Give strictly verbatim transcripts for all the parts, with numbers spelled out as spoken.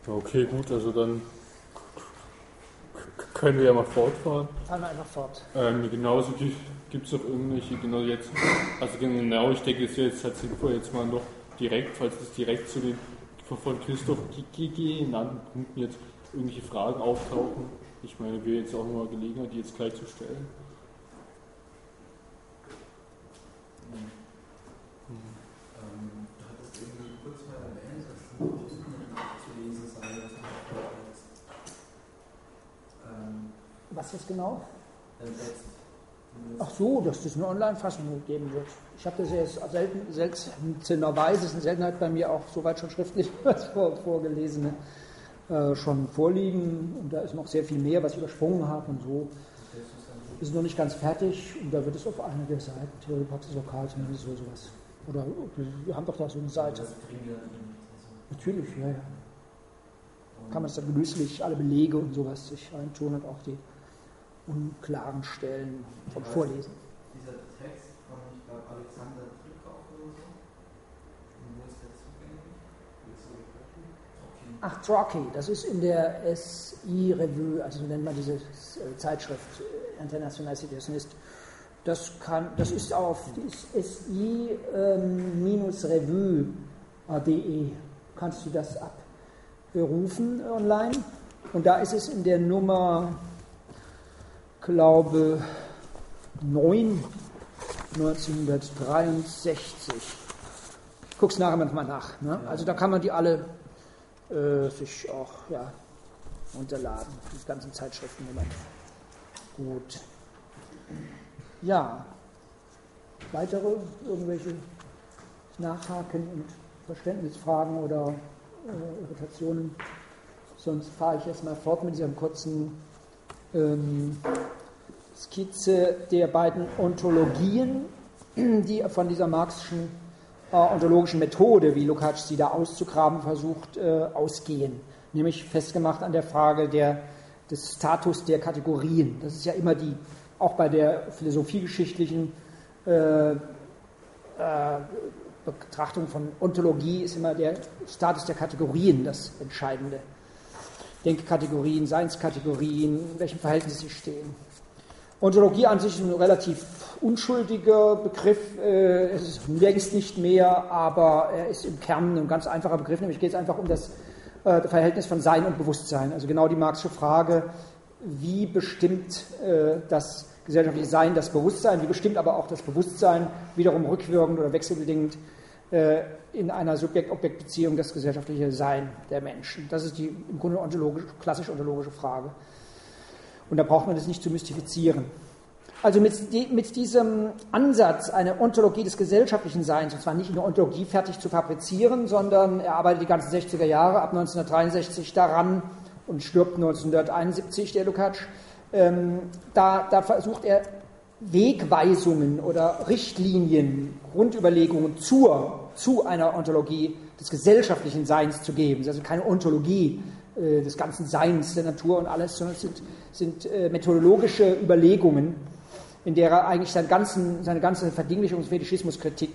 Okay, gut, also dann können wir ja mal fortfahren. Fahren wir einfach fort. Ähm, genauso gibt es auch irgendwelche, genau jetzt, also genau, ich denke, es ist jetzt halt sinnvoll, jetzt mal noch direkt, falls es direkt zu den von Christoph genannten Punkten jetzt irgendwelche Fragen auftauchen. Ich meine, wir jetzt auch nochmal Gelegenheit, die jetzt gleich zu stellen. Mhm. Ähm, du hattest irgendwie kurz mal erwähnt, dass die Ausbildung nachzulesen sei, was du ähm, Was ist genau? der Text. Ach so, dass das eine Online-Fassung geben wird. Ich habe das ja jetzt selten, seltenerweise, das ist eine Seltenheit bei mir auch soweit schon schriftlich was vor, vorgelesene äh, schon vorliegen. Und da ist noch sehr viel mehr, was ich übersprungen habe und so. Ist noch nicht ganz fertig und da wird es auf einer der Seiten, Theorie, Praxis, Lokal, zumindest so sowas. Oder wir haben doch da so eine Seite. Natürlich, ja, ja. Kann man es dann genüsslich, alle Belege und sowas sich reintun und auch die unklaren Stellen vom Vorlesen. Dieser Text von, ich glaube, Alexander Trickhoff oder so. Und wo ist der zugänglich? Ach, Trockey, das ist in der S I-Revue, also so nennt man diese Zeitschrift, International Situationist. Das, kann, das ist auf S I-Revue punkt de. Kannst du das abrufen online? Und da ist es in der Nummer, glaube neun, neunzehnhundertdreiundsechzig. Ich gucke es nachher manchmal nach. Ne? Also da kann man die alle äh, sich auch ja, runterladen, die ganzen Zeitschriften. Gut. Ja. Weitere irgendwelche Nachhaken und Verständnisfragen oder äh, Irritationen? Sonst fahre ich erstmal fort mit dieser kurzen ähm, Skizze der beiden Ontologien, die von dieser marxischen äh, ontologischen Methode, wie Lukács sie da auszugraben versucht, äh, ausgehen. Nämlich festgemacht an der Frage der, des Status der Kategorien. Das ist ja immer die, auch bei der philosophiegeschichtlichen äh, äh, Betrachtung von Ontologie ist immer der Status der Kategorien das Entscheidende. Denkkategorien, Seinskategorien, in welchem Verhältnis sie stehen. Ontologie an sich ist ein relativ unschuldiger Begriff, äh, es ist längst nicht mehr, aber er ist im Kern ein ganz einfacher Begriff, nämlich geht es einfach um das äh, Verhältnis von Sein und Bewusstsein. Also genau die Marxische Frage, wie bestimmt äh, das gesellschaftliche Sein das Bewusstsein, wie bestimmt aber auch das Bewusstsein wiederum rückwirkend oder wechselbedingt äh, in einer Subjekt-Objekt-Beziehung das gesellschaftliche Sein der Menschen. Das ist die im Grunde ontologisch, klassisch ontologische Frage. Und da braucht man das nicht zu mystifizieren. Also mit, die, mit diesem Ansatz, eine Ontologie des gesellschaftlichen Seins, und zwar nicht eine Ontologie fertig zu fabrizieren, sondern er arbeitet die ganzen sechziger Jahre, ab neunzehnhundertdreiundsechzig daran und stirbt neunzehnhunderteinundsiebzig, der Lukács. Ähm, da, da versucht er Wegweisungen oder Richtlinien, Grundüberlegungen zur, zu einer Ontologie des gesellschaftlichen Seins zu geben. Das ist also keine Ontologie äh, des ganzen Seins der Natur und alles, sondern es sind, sind äh, methodologische Überlegungen, in der er eigentlich seinen ganzen, seine ganze Verdinglichungs- und Fetischismuskritik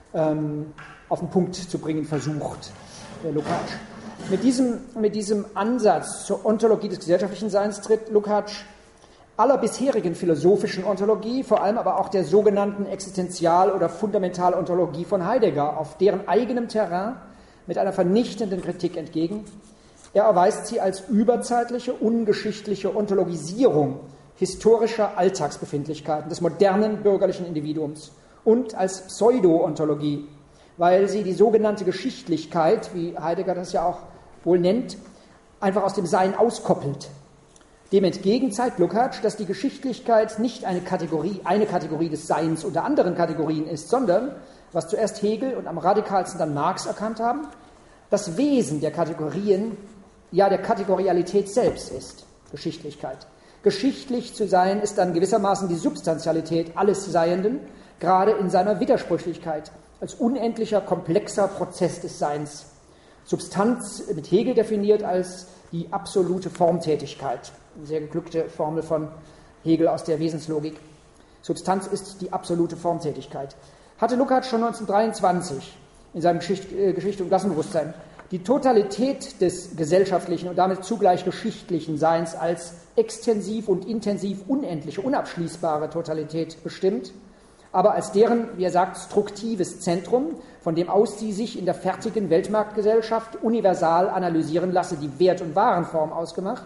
ähm, auf den Punkt zu bringen versucht, der Lukács. Mit diesem, mit diesem Ansatz zur Ontologie des gesellschaftlichen Seins tritt Lukács aller bisherigen philosophischen Ontologie, vor allem aber auch der sogenannten Existenzial- oder Fundamentalontologie von Heidegger, auf deren eigenem Terrain mit einer vernichtenden Kritik entgegen. Er erweist sie als überzeitliche, ungeschichtliche Ontologisierung historischer Alltagsbefindlichkeiten des modernen bürgerlichen Individuums und als Pseudo-Ontologie, weil sie die sogenannte Geschichtlichkeit, wie Heidegger das ja auch wohl nennt, einfach aus dem Sein auskoppelt. Dem entgegen zeigt Lukács, dass die Geschichtlichkeit nicht eine Kategorie, eine Kategorie des Seins unter anderen Kategorien ist, sondern, was zuerst Hegel und am radikalsten dann Marx erkannt haben, das Wesen der Kategorien, ja der Kategorialität selbst ist, Geschichtlichkeit. Geschichtlich zu sein ist dann gewissermaßen die Substantialität alles Seienden, gerade in seiner Widersprüchlichkeit, als unendlicher, komplexer Prozess des Seins. Substanz mit Hegel definiert als die absolute Formtätigkeit. Eine sehr geglückte Formel von Hegel aus der Wesenslogik. Substanz ist die absolute Formtätigkeit. Hatte Lukács schon neunzehnhundertdreiundzwanzig in seinem Geschicht, äh, Geschichte und Klassenbewusstsein Die Totalität des gesellschaftlichen und damit zugleich geschichtlichen Seins als extensiv und intensiv unendliche, unabschließbare Totalität bestimmt, aber als deren, wie er sagt, struktives Zentrum, von dem aus sie sich in der fertigen Weltmarktgesellschaft universal analysieren lasse, die Wert- und Warenform ausgemacht.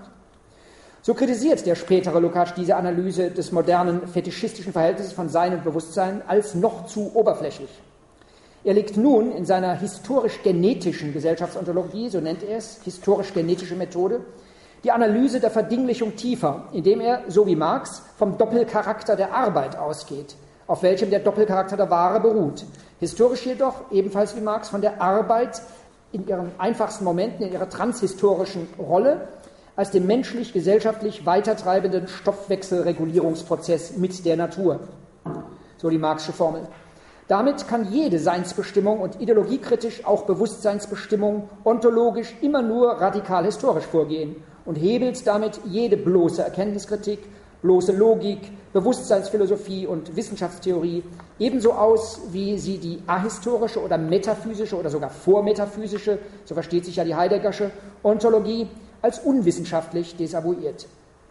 So kritisiert der spätere Lukács diese Analyse des modernen fetischistischen Verhältnisses von Sein und Bewusstsein als noch zu oberflächlich. Er legt nun in seiner historisch-genetischen Gesellschaftsontologie, so nennt er es, historisch-genetische Methode, die Analyse der Verdinglichung tiefer, indem er, so wie Marx, vom Doppelcharakter der Arbeit ausgeht, auf welchem der Doppelcharakter der Ware beruht. Historisch jedoch, ebenfalls wie Marx, von der Arbeit in ihren einfachsten Momenten, in ihrer transhistorischen Rolle, als dem menschlich-gesellschaftlich weitertreibenden Stoffwechselregulierungsprozess mit der Natur. So die Marxische Formel. Damit kann jede Seinsbestimmung und ideologiekritisch auch Bewusstseinsbestimmung ontologisch immer nur radikal historisch vorgehen und hebelt damit jede bloße Erkenntniskritik, bloße Logik, Bewusstseinsphilosophie und Wissenschaftstheorie ebenso aus, wie sie die ahistorische oder metaphysische oder sogar vormetaphysische, so versteht sich ja die Heideggersche Ontologie, als unwissenschaftlich desavouiert.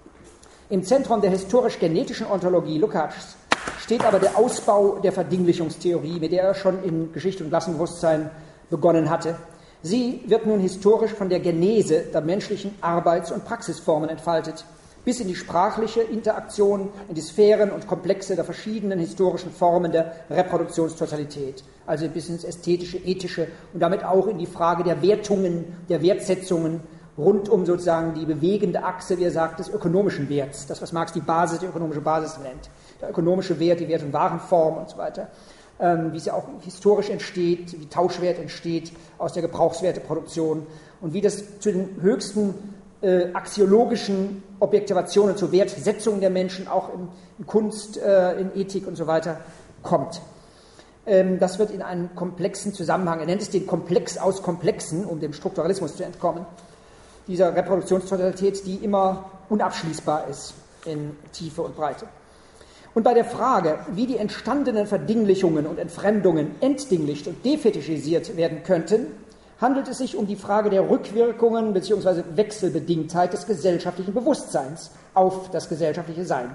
Im Zentrum der historisch-genetischen Ontologie Lukács steht aber der Ausbau der Verdinglichungstheorie, mit der er schon in Geschichte und Klassenbewusstsein begonnen hatte. Sie wird nun historisch von der Genese der menschlichen Arbeits- und Praxisformen entfaltet, bis in die sprachliche Interaktion, in die Sphären und Komplexe der verschiedenen historischen Formen der Reproduktionstotalität, also bis ins ästhetische, ethische und damit auch in die Frage der Wertungen, der Wertsetzungen, rund um sozusagen die bewegende Achse, wie er sagt, des ökonomischen Werts, das, was Marx die Basis, die ökonomische Basis nennt. Der ökonomische Wert, die Wert- und Warenform und so weiter, ähm, wie es ja auch historisch entsteht, wie Tauschwert entsteht aus der Gebrauchswerteproduktion und wie das zu den höchsten äh, axiologischen Objektivationen, zur Wertsetzung der Menschen auch in, in Kunst, äh, in Ethik und so weiter kommt. Ähm, das wird in einen komplexen Zusammenhang, er nennt es den Komplex aus Komplexen, um dem Strukturalismus zu entkommen, dieser Reproduktionstotalität, die immer unabschließbar ist in Tiefe und Breite. Und bei der Frage, wie die entstandenen Verdinglichungen und Entfremdungen entdinglicht und defetischisiert werden könnten, handelt es sich um die Frage der Rückwirkungen bzw. Wechselbedingtheit des gesellschaftlichen Bewusstseins auf das gesellschaftliche Sein.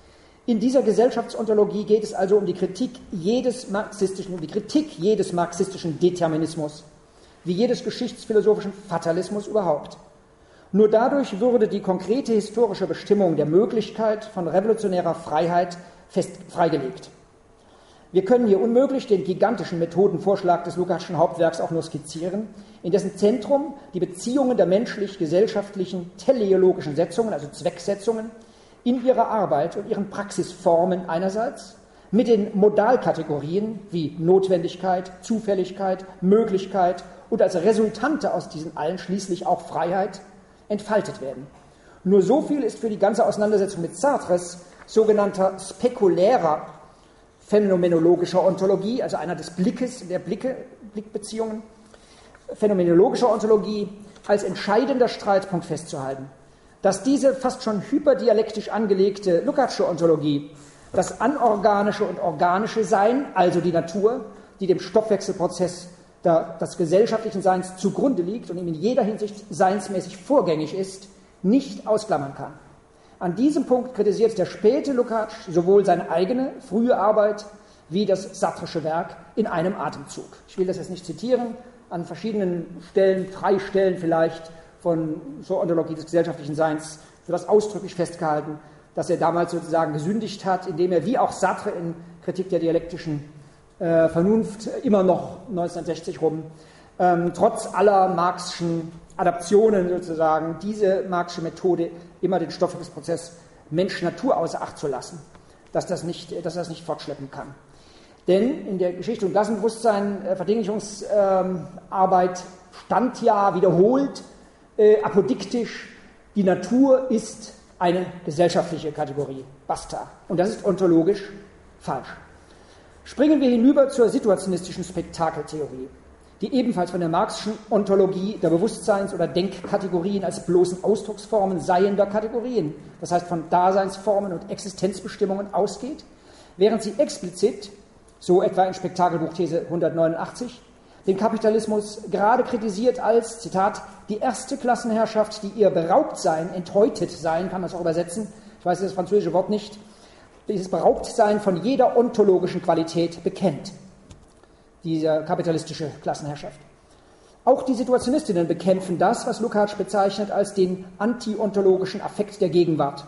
In dieser Gesellschaftsontologie geht es also um die Kritik jedes marxistischen, um die Kritik jedes marxistischen Determinismus, wie jedes geschichtsphilosophischen Fatalismus überhaupt. Nur dadurch würde die konkrete historische Bestimmung der Möglichkeit von revolutionärer Freiheit fest freigelegt. Wir können hier unmöglich den gigantischen Methodenvorschlag des Lukácschen Hauptwerks auch nur skizzieren, in dessen Zentrum die Beziehungen der menschlich-gesellschaftlichen teleologischen Setzungen, also Zwecksetzungen, in ihrer Arbeit und ihren Praxisformen einerseits mit den Modalkategorien wie Notwendigkeit, Zufälligkeit, Möglichkeit und als Resultante aus diesen allen schließlich auch Freiheit entfaltet werden. Nur so viel ist für die ganze Auseinandersetzung mit Sartres sogenannter spekulärer phänomenologischer Ontologie, also einer des Blickes, der Blicke, Blickbeziehungen, phänomenologischer Ontologie als entscheidender Streitpunkt festzuhalten. Dass diese fast schon hyperdialektisch angelegte Lukácsche Ontologie das anorganische und organische Sein, also die Natur, die dem Stoffwechselprozess des gesellschaftlichen Seins zugrunde liegt und ihm in jeder Hinsicht seinsmäßig vorgängig ist, nicht ausklammern kann. An diesem Punkt kritisiert der späte Lukács sowohl seine eigene frühe Arbeit wie das Sartresche Werk in einem Atemzug. Ich will das jetzt nicht zitieren, an verschiedenen Stellen, drei Stellen vielleicht von zur Ontologie des gesellschaftlichen Seins wird das ausdrücklich festgehalten, dass er damals sozusagen gesündigt hat, indem er wie auch Sartre in Kritik der dialektischen Äh, Vernunft immer noch neunzehnhundertsechzig rum, ähm, trotz aller marxischen Adaptionen sozusagen, diese marxische Methode immer den Stoffwechselprozess Mensch-Natur außer Acht zu lassen, dass das nicht, dass das nicht fortschleppen kann. Denn in der Geschichte und Klassenbewusstsein äh, Verdinglichungsarbeit ähm, stand ja wiederholt äh, apodiktisch, die Natur ist eine gesellschaftliche Kategorie, basta. Und das ist ontologisch falsch. Springen wir hinüber zur situationistischen Spektakeltheorie, die ebenfalls von der marxischen Ontologie der Bewusstseins- oder Denkkategorien als bloßen Ausdrucksformen seiender Kategorien, das heißt von Daseinsformen und Existenzbestimmungen ausgeht, während sie explizit, so etwa in Spektakelbuch These hundertneunundachtzig, den Kapitalismus gerade kritisiert als, Zitat, die erste Klassenherrschaft, die ihr Beraubtsein, enthäutet sein, kann man es auch übersetzen, ich weiß das französische Wort nicht, dieses Beraubtsein von jeder ontologischen Qualität bekennt, diese kapitalistische Klassenherrschaft. Auch die Situationistinnen bekämpfen das, was Lukács bezeichnet als den antiontologischen Affekt der Gegenwart.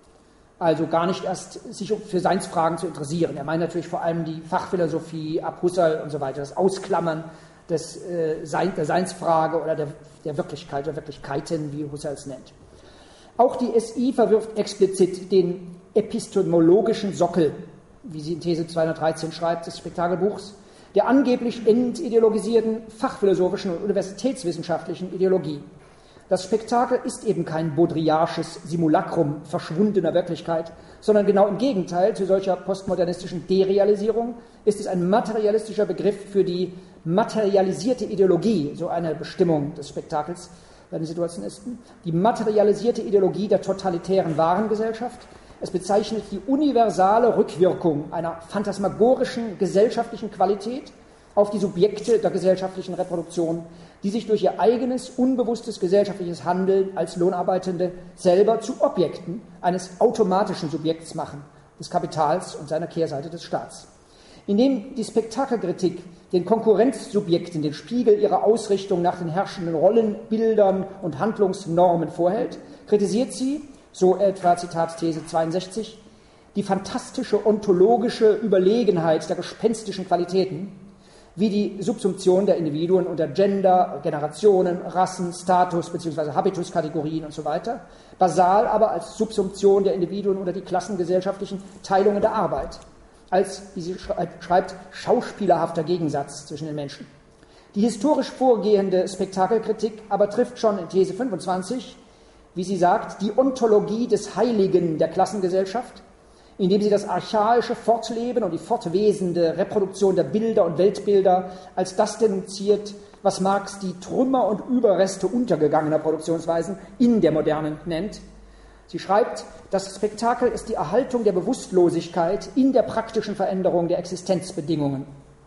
Also gar nicht erst sich für Seinsfragen zu interessieren. Er meint natürlich vor allem die Fachphilosophie ab Husserl und so weiter, das Ausklammern des, äh, Sein, der Seinsfrage oder der, der Wirklichkeit, der Wirklichkeiten, wie Husserl es nennt. Auch die S I verwirft explizit den epistemologischen Sockel, wie sie in These zweihundertdreizehn schreibt, des Spektakelbuchs, der angeblich entideologisierten fachphilosophischen und universitätswissenschaftlichen Ideologie. Das Spektakel ist eben kein baudrillardsches Simulacrum verschwundener Wirklichkeit, sondern genau im Gegenteil, zu solcher postmodernistischen Derealisierung ist es ein materialistischer Begriff für die materialisierte Ideologie, so eine Bestimmung des Spektakels bei den Situationisten, die materialisierte Ideologie der totalitären Warengesellschaft. Es bezeichnet die universale Rückwirkung einer phantasmagorischen gesellschaftlichen Qualität auf die Subjekte der gesellschaftlichen Reproduktion, die sich durch ihr eigenes, unbewusstes gesellschaftliches Handeln als Lohnarbeitende selber zu Objekten eines automatischen Subjekts machen, des Kapitals und seiner Kehrseite des Staats. Indem die Spektakelkritik den Konkurrenzsubjekten den Spiegel ihrer Ausrichtung nach den herrschenden Rollen, Bildern und Handlungsnormen vorhält, kritisiert sie, so etwa Zitat These zweiundsechzig, die fantastische ontologische Überlegenheit der gespenstischen Qualitäten, wie die Subsumption der Individuen unter Gender, Generationen, Rassen, Status bzw. Habituskategorien und so weiter, basal aber als Subsumption der Individuen unter die klassengesellschaftlichen Teilungen der Arbeit, als, wie sie schreibt, schauspielerhafter Gegensatz zwischen den Menschen. Die historisch vorgehende Spektakelkritik aber trifft schon in These fünfundzwanzig, wie sie sagt, die Ontologie des Heiligen der Klassengesellschaft, indem sie das archaische Fortleben und die fortwesende Reproduktion der Bilder und Weltbilder als das denunziert, was Marx die Trümmer und Überreste untergegangener Produktionsweisen in der Modernen nennt. Sie schreibt, das Spektakel ist die Erhaltung der Bewusstlosigkeit in der praktischen Veränderung der Existenzbedingungen.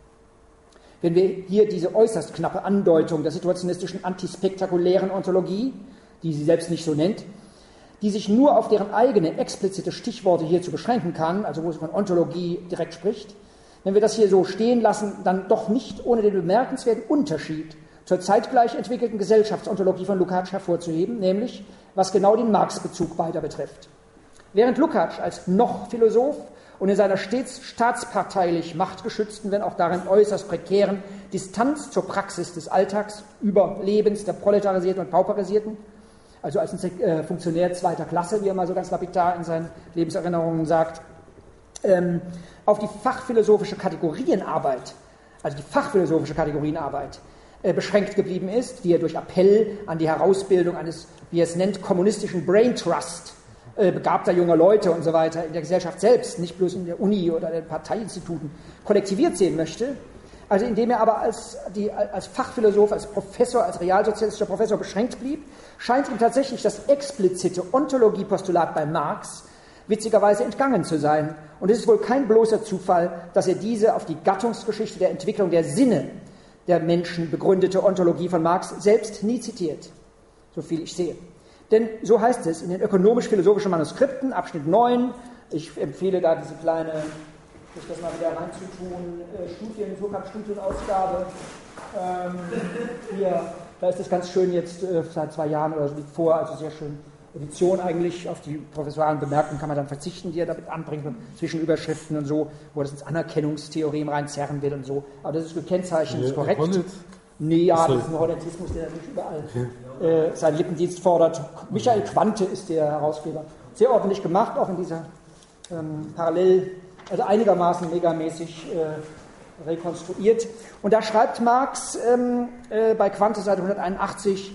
Wenn wir hier diese äußerst knappe Andeutung der situationistischen antispektakulären Ontologie, die sie selbst nicht so nennt, die sich nur auf deren eigene explizite Stichworte hierzu beschränken kann, also wo sie von Ontologie direkt spricht, wenn wir das hier so stehen lassen, dann doch nicht ohne den bemerkenswerten Unterschied zur zeitgleich entwickelten Gesellschaftsontologie von Lukács hervorzuheben, nämlich was genau den Marx-Bezug beider betrifft. Während Lukács als noch Philosoph und in seiner stets staatsparteilich machtgeschützten, wenn auch darin äußerst prekären Distanz zur Praxis des Alltags, Überlebens der Proletarisierten und Pauperisierten, also als ein äh, Funktionär zweiter Klasse, wie er mal so ganz lapidar in seinen Lebenserinnerungen sagt, ähm, auf die fachphilosophische Kategorienarbeit, also die fachphilosophische Kategorienarbeit, äh, beschränkt geblieben ist, die er durch Appell an die Herausbildung eines, wie er es nennt, kommunistischen Brain Trust, äh, begabter junger Leute und so weiter in der Gesellschaft selbst, nicht bloß in der Uni oder den Parteiinstituten, kollektiviert sehen möchte, also indem er aber als, die, als Fachphilosoph, als Professor, als realsozialistischer Professor beschränkt blieb, scheint ihm tatsächlich das explizite Ontologiepostulat bei Marx witzigerweise entgangen zu sein. Und es ist wohl kein bloßer Zufall, dass er diese auf die Gattungsgeschichte der Entwicklung der Sinne der Menschen begründete Ontologie von Marx selbst nie zitiert, so viel ich sehe. Denn so heißt es in den ökonomisch-philosophischen Manuskripten, Abschnitt neun, ich empfehle da diese kleine, sich das mal wieder reinzutun, äh, Studien, Surkamp-Studienausgabe, ähm, hier, da ist das ganz schön jetzt äh, seit zwei Jahren oder so liegt vor, also sehr schön Edition eigentlich, auf die professoralen Bemerkungen kann man dann verzichten, die er damit anbringt, zwischen Überschriften und so, wo er das ins Anerkennungstheorem reinzerren will und so, aber das ist gekennzeichnet, das ist korrekt. Hornet. Nee, ja, das ist ein Hornetismus, der natürlich überall äh, seinen Lippendienst fordert. Michael Quante ist der Herausgeber. Sehr ordentlich gemacht, auch in dieser ähm, Parallel- also einigermaßen megamäßig äh, rekonstruiert. Und da schreibt Marx ähm, äh, bei Quante Seite hunderteinundachtzig,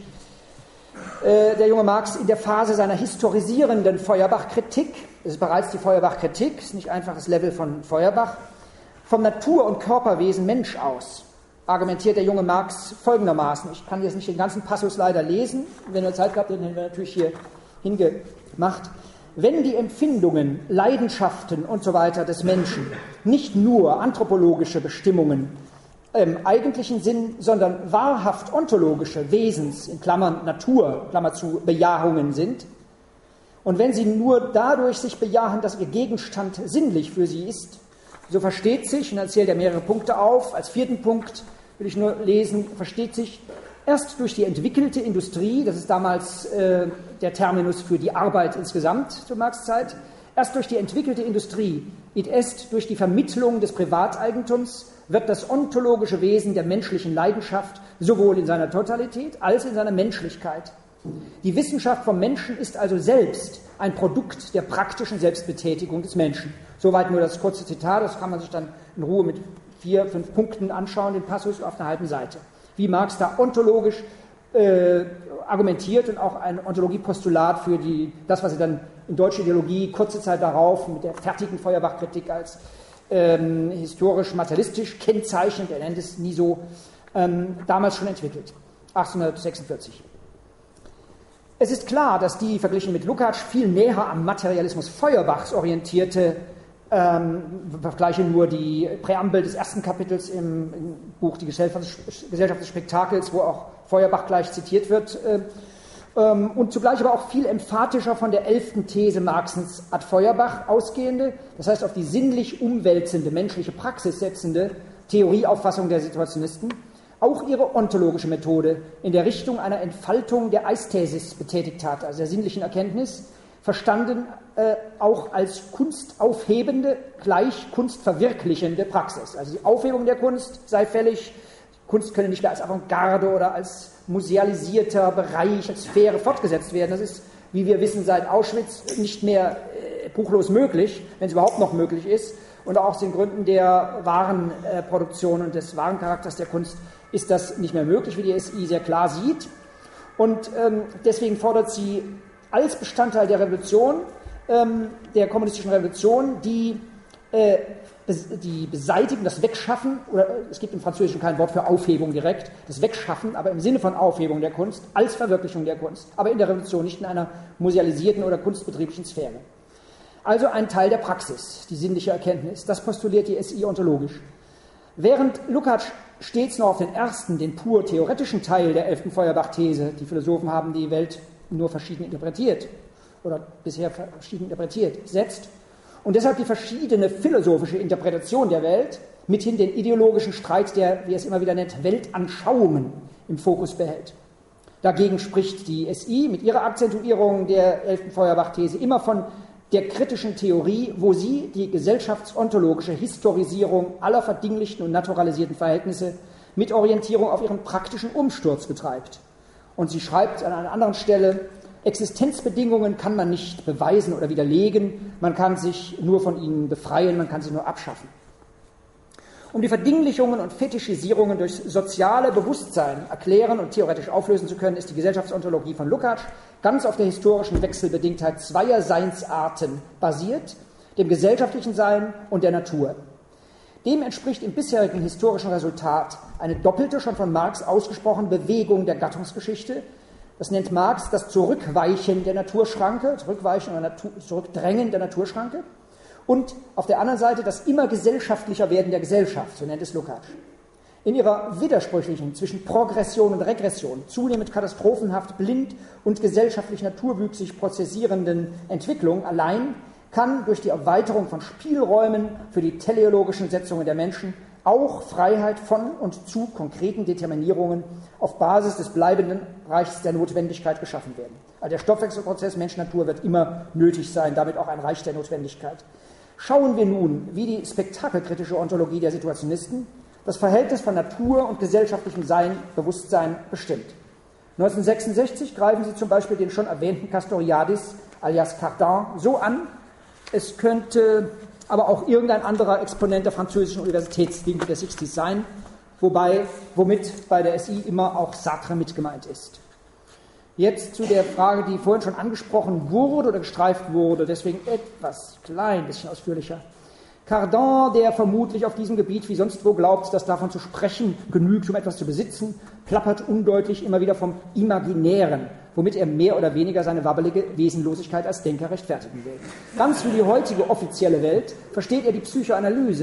äh, der junge Marx in der Phase seiner historisierenden Feuerbach-Kritik, das ist bereits die Feuerbach-Kritik, ist nicht einfach das Level von Feuerbach, vom Natur- und Körperwesen Mensch aus, argumentiert der junge Marx folgendermaßen. Ich kann jetzt nicht den ganzen Passus leider lesen, wenn ihr Zeit habt, den hätten wir natürlich hier hingemacht. Wenn die Empfindungen, Leidenschaften und so weiter des Menschen nicht nur anthropologische Bestimmungen im eigentlichen Sinn, sondern wahrhaft ontologische Wesens, in Klammern Natur, Klammer zu, Bejahungen sind. Und wenn sie nur dadurch sich bejahen, dass ihr Gegenstand sinnlich für sie ist, so versteht sich, und dann zählt er mehrere Punkte auf, als vierten Punkt will ich nur lesen, versteht sich erst durch die entwickelte Industrie, das ist damals äh, der Terminus für die Arbeit insgesamt zur Marx-Zeit, erst durch die entwickelte Industrie, id est durch die Vermittlung des Privateigentums, wird das ontologische Wesen der menschlichen Leidenschaft sowohl in seiner Totalität als in seiner Menschlichkeit. Die Wissenschaft vom Menschen ist also selbst ein Produkt der praktischen Selbstbetätigung des Menschen. Soweit nur das kurze Zitat, das kann man sich dann in Ruhe mit vier, fünf Punkten anschauen, den Passus auf einer halben Seite. Wie Marx da ontologisch äh, argumentiert und auch ein Ontologiepostulat für die, das, was er dann in deutscher Ideologie kurze Zeit darauf mit der fertigen Feuerbach-Kritik als ähm, historisch-materialistisch kennzeichnet, er nennt es nie so, ähm, damals schon entwickelt, achtzehnhundertsechsundvierzig. Es ist klar, dass die, verglichen mit Lukács, viel näher am Materialismus Feuerbachs orientierte, ähm, vergleiche nur die Präambel des ersten Kapitels im, im Buch Die Gesellschaft des, Gesellschaft des Spektakels, wo auch Feuerbach gleich zitiert wird, äh, ähm, und zugleich aber auch viel emphatischer von der elften These Marxens ad Feuerbach ausgehende, das heißt auf die sinnlich umwälzende, menschliche Praxis setzende Theorieauffassung der Situationisten, auch ihre ontologische Methode in der Richtung einer Entfaltung der Eisthesis betätigt hat, also der sinnlichen Erkenntnis, verstanden äh, auch als kunstaufhebende, gleich kunstverwirklichende Praxis. Also die Aufhebung der Kunst sei fällig, Kunst könne nicht mehr als Avantgarde oder als musealisierter Bereich, als Sphäre fortgesetzt werden. Das ist, wie wir wissen, seit Auschwitz nicht mehr äh, bruchlos möglich, wenn es überhaupt noch möglich ist. Und auch aus den Gründen der Warenproduktion äh, und des Warencharakters der Kunst ist das nicht mehr möglich, wie die S I sehr klar sieht. Und ähm, deswegen fordert sie als Bestandteil der Revolution, ähm, der kommunistischen Revolution, die, äh, die Beseitigung, das Wegschaffen, oder es gibt im Französischen kein Wort für Aufhebung direkt, das Wegschaffen, aber im Sinne von Aufhebung der Kunst, als Verwirklichung der Kunst, aber in der Revolution, nicht in einer musealisierten oder kunstbetrieblichen Sphäre. Also ein Teil der Praxis, die sinnliche Erkenntnis, das postuliert die S I ontologisch. Während Lukács stets noch auf den ersten, den pur theoretischen Teil der elften Feuerbach-These, die Philosophen haben die Welt nur verschieden interpretiert oder bisher verschieden interpretiert, setzt und deshalb die verschiedene philosophische Interpretation der Welt mithin den ideologischen Streit der, wie er es immer wieder nennt, Weltanschauungen im Fokus behält. Dagegen spricht die S I mit ihrer Akzentuierung der elften Feuerbach-These immer von der kritischen Theorie, wo sie die gesellschaftsontologische Historisierung aller verdinglichten und naturalisierten Verhältnisse mit Orientierung auf ihren praktischen Umsturz betreibt. Und sie schreibt an einer anderen Stelle, Existenzbedingungen kann man nicht beweisen oder widerlegen, man kann sich nur von ihnen befreien, man kann sie nur abschaffen. Um die Verdinglichungen und Fetischisierungen durch soziale Bewusstsein erklären und theoretisch auflösen zu können, ist die Gesellschaftsontologie von Lukács ganz auf der historischen Wechselbedingtheit zweier Seinsarten basiert, dem gesellschaftlichen Sein und der Natur. Dem entspricht im bisherigen historischen Resultat eine doppelte, schon von Marx ausgesprochene Bewegung der Gattungsgeschichte. Das nennt Marx das Zurückweichen der Naturschranke, Zurückweichen oder Natur, Zurückdrängen der Naturschranke. Und auf der anderen Seite das immer gesellschaftlicher Werden der Gesellschaft, so nennt es Lukács. In ihrer widersprüchlichen, zwischen Progression und Regression, zunehmend katastrophenhaft blind und gesellschaftlich naturwüchsig prozessierenden Entwicklung allein kann durch die Erweiterung von Spielräumen für die teleologischen Setzungen der Menschen auch Freiheit von und zu konkreten Determinierungen auf Basis des bleibenden Reichs der Notwendigkeit geschaffen werden. Also der Stoffwechselprozess Mensch-Natur wird immer nötig sein, damit auch ein Reich der Notwendigkeit. Schauen wir nun, wie die spektakelkritische Ontologie der Situationisten das Verhältnis von Natur und gesellschaftlichem Sein, Bewusstsein bestimmt. neunzehnhundertsechsundsechzig greifen sie zum Beispiel den schon erwähnten Castoriadis alias Cardan so an, es könnte aber auch irgendein anderer Exponent der französischen Universitätslinke der Sixties sein, wobei, womit bei der S I immer auch Sartre mit gemeint ist. Jetzt zu der Frage, die vorhin schon angesprochen wurde oder gestreift wurde, deswegen etwas klein, bisschen ausführlicher. Cardan, der vermutlich auf diesem Gebiet wie sonst wo glaubt, dass davon zu sprechen genügt, um etwas zu besitzen, plappert undeutlich immer wieder vom Imaginären, womit er mehr oder weniger seine wabbelige Wesenlosigkeit als Denker rechtfertigen will. Ganz wie die heutige offizielle Welt versteht er die Psychoanalyse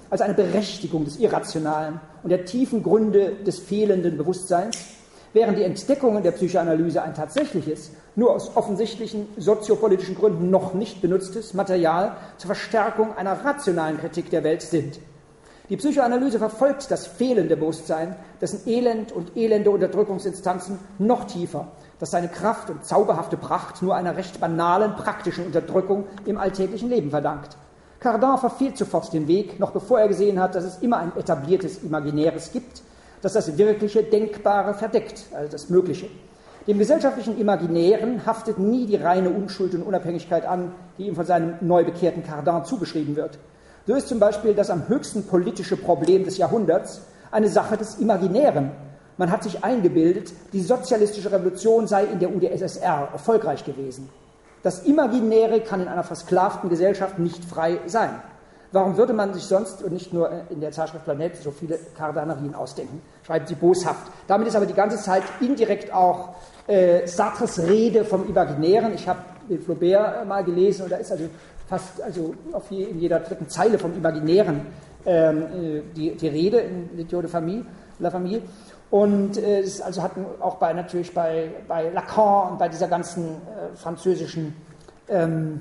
als eine Berechtigung des Irrationalen und der tiefen Gründe des fehlenden Bewusstseins, während die Entdeckungen der Psychoanalyse ein tatsächliches, nur aus offensichtlichen soziopolitischen Gründen noch nicht benutztes Material zur Verstärkung einer rationalen Kritik der Welt sind. Die Psychoanalyse verfolgt das fehlende Bewusstsein, dessen Elend und elende Unterdrückungsinstanzen noch tiefer, das seine Kraft und zauberhafte Pracht nur einer recht banalen, praktischen Unterdrückung im alltäglichen Leben verdankt. Cardan verfehlt sofort den Weg, noch bevor er gesehen hat, dass es immer ein etabliertes Imaginäres gibt, das das Wirkliche, Denkbare verdeckt, also das Mögliche. Dem gesellschaftlichen Imaginären haftet nie die reine Unschuld und Unabhängigkeit an, die ihm von seinem neu bekehrten Cardan zugeschrieben wird. So ist zum Beispiel das am höchsten politische Problem des Jahrhunderts eine Sache des Imaginären. Man hat sich eingebildet, die sozialistische Revolution sei in der U d S S R erfolgreich gewesen. Das Imaginäre kann in einer versklavten Gesellschaft nicht frei sein. Warum würde man sich sonst und nicht nur in der Zeitschrift Planet so viele Kardanerien ausdenken? Schreibt sie boshaft. Damit ist aber die ganze Zeit indirekt auch äh, Sartres Rede vom Imaginären. Ich habe den Flaubert mal gelesen und da ist also fast also auf je, in jeder dritten Zeile vom Imaginären ähm, die, die Rede in L'idiot de Famille, La Famille. Und äh, es also hatten auch bei natürlich bei, bei Lacan und bei dieser ganzen äh, französischen ähm,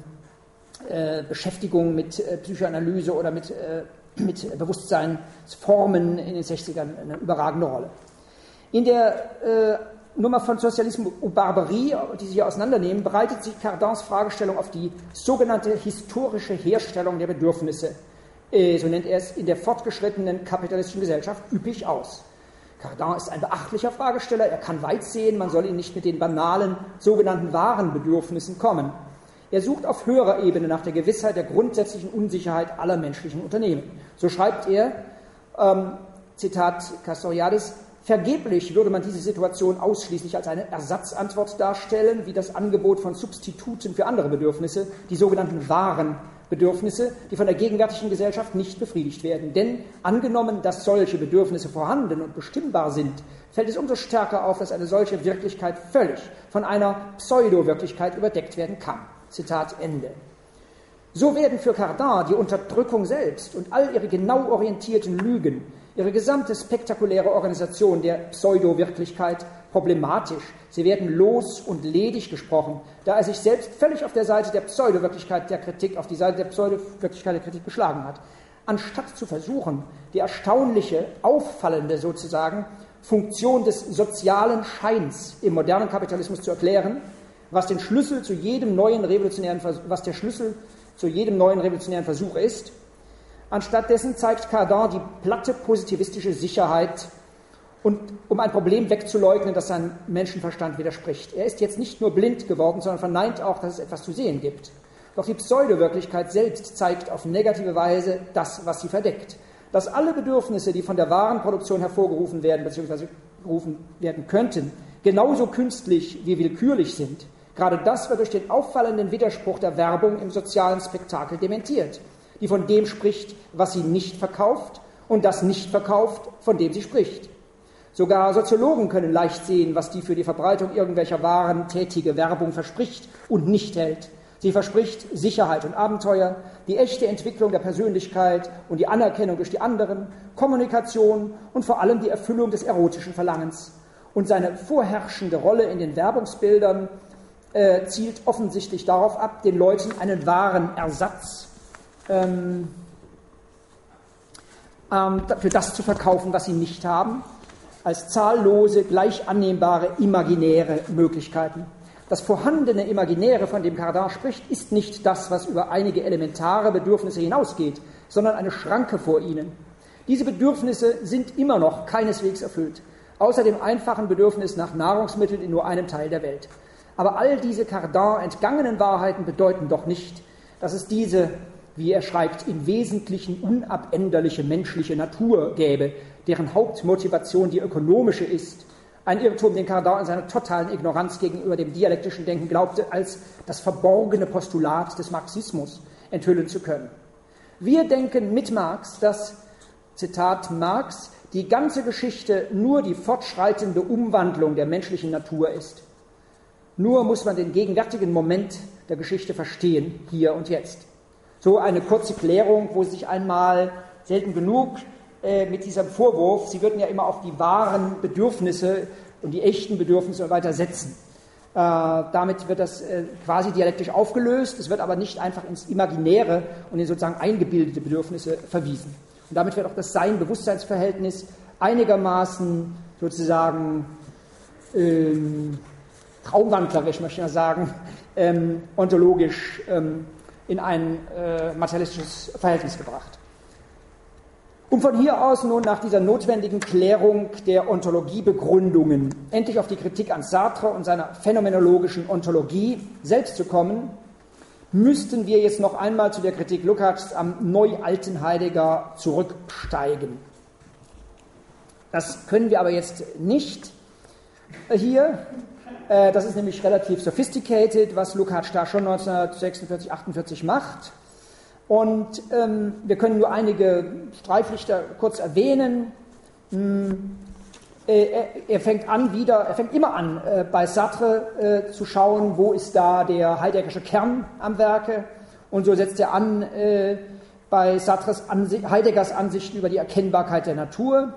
äh, Beschäftigung mit äh, Psychoanalyse oder mit, äh, mit Bewusstseinsformen in den sechzigern eine überragende Rolle. In der äh, Nummer von Sozialismus und Barbarie, die sich hier auseinandernehmen, bereitet sich Cardans Fragestellung auf die sogenannte historische Herstellung der Bedürfnisse, äh, so nennt er es, in der fortgeschrittenen kapitalistischen Gesellschaft üppig aus. Cardan ist ein beachtlicher Fragesteller, er kann weit sehen, man soll ihn nicht mit den banalen, sogenannten wahren Bedürfnissen kommen. Er sucht auf höherer Ebene nach der Gewissheit der grundsätzlichen Unsicherheit aller menschlichen Unternehmen. So schreibt er, ähm, Zitat Castoriadis, vergeblich würde man diese Situation ausschließlich als eine Ersatzantwort darstellen, wie das Angebot von Substituten für andere Bedürfnisse, die sogenannten wahren Bedürfnisse, die von der gegenwärtigen Gesellschaft nicht befriedigt werden. Denn angenommen, dass solche Bedürfnisse vorhanden und bestimmbar sind, fällt es umso stärker auf, dass eine solche Wirklichkeit völlig von einer Pseudo-Wirklichkeit überdeckt werden kann. Zitat Ende. So werden für Cardan die Unterdrückung selbst und all ihre genau orientierten Lügen, ihre gesamte spektakuläre Organisation der Pseudo-Wirklichkeit problematisch. Sie werden los und ledig gesprochen, da er sich selbst völlig auf der Seite der Pseudo-Wirklichkeit der Kritik, auf die Seite der Pseudo-Wirklichkeit der Kritik geschlagen hat. Anstatt zu versuchen, die erstaunliche, auffallende sozusagen Funktion des sozialen Scheins im modernen Kapitalismus zu erklären, was den Schlüssel zu jedem neuen revolutionären Versuch, was der Schlüssel zu jedem neuen revolutionären Versuch ist. Anstattdessen zeigt Cardan die platte positivistische Sicherheit, und um ein Problem wegzuleugnen, das seinem Menschenverstand widerspricht. Er ist jetzt nicht nur blind geworden, sondern verneint auch, dass es etwas zu sehen gibt. Doch die Pseudowirklichkeit selbst zeigt auf negative Weise das, was sie verdeckt. Dass alle Bedürfnisse, die von der wahren Produktion hervorgerufen werden bzw. gerufen werden könnten, genauso künstlich wie willkürlich sind. Gerade das wird durch den auffallenden Widerspruch der Werbung im sozialen Spektakel dementiert, die von dem spricht, was sie nicht verkauft, und das nicht verkauft, von dem sie spricht. Sogar Soziologen können leicht sehen, was die für die Verbreitung irgendwelcher Waren tätige Werbung verspricht und nicht hält. Sie verspricht Sicherheit und Abenteuer, die echte Entwicklung der Persönlichkeit und die Anerkennung durch die anderen, Kommunikation und vor allem die Erfüllung des erotischen Verlangens. Und seine vorherrschende Rolle in den Werbungsbildern äh, zielt offensichtlich darauf ab, den Leuten einen wahren Ersatz ähm, ähm, für das zu verkaufen, was sie nicht haben, als zahllose, gleich annehmbare, imaginäre Möglichkeiten. Das vorhandene Imaginäre, von dem Cardan spricht, ist nicht das, was über einige elementare Bedürfnisse hinausgeht, sondern eine Schranke vor ihnen. Diese Bedürfnisse sind immer noch keineswegs erfüllt, außer dem einfachen Bedürfnis nach Nahrungsmitteln in nur einem Teil der Welt. Aber all diese Cardan entgangenen Wahrheiten bedeuten doch nicht, dass es diese, wie er schreibt, im Wesentlichen unabänderliche menschliche Natur gäbe, deren Hauptmotivation die ökonomische ist. Ein Irrtum, den Cardan in seiner totalen Ignoranz gegenüber dem dialektischen Denken glaubte, als das verborgene Postulat des Marxismus enthüllen zu können. Wir denken mit Marx, dass, Zitat Marx, die ganze Geschichte nur die fortschreitende Umwandlung der menschlichen Natur ist. Nur muss man den gegenwärtigen Moment der Geschichte verstehen, hier und jetzt. So eine kurze Klärung, wo sich einmal selten genug äh, mit diesem Vorwurf, sie würden ja immer auf die wahren Bedürfnisse und die echten Bedürfnisse und weiter setzen. Äh, damit wird das äh, quasi dialektisch aufgelöst, es wird aber nicht einfach ins Imaginäre und in sozusagen eingebildete Bedürfnisse verwiesen. Und damit wird auch das Sein-Bewusstseinsverhältnis einigermaßen sozusagen ähm, traumwandlerisch, möchte ich mal sagen, ähm, ontologisch ähm, in ein äh, materialistisches Verhältnis gebracht. Um von hier aus nun nach dieser notwendigen Klärung der Ontologiebegründungen endlich auf die Kritik an Sartre und seiner phänomenologischen Ontologie selbst zu kommen, müssten wir jetzt noch einmal zu der Kritik Lukács am neu-alten Heidegger zurücksteigen. Das können wir aber jetzt nicht hier. Das ist nämlich relativ sophisticated, was Lukács da schon neunzehnhundertsechsundvierzig, achtundvierzig macht. Und ähm, wir können nur einige Streiflichter kurz erwähnen. Hm, äh, er, er fängt an wieder, er fängt immer an, äh, bei Sartre äh, zu schauen, wo ist da der heideggersche Kern am Werke. Und so setzt er an äh, bei Sartres Ansi- Heideggers Ansichten über die Erkennbarkeit der Natur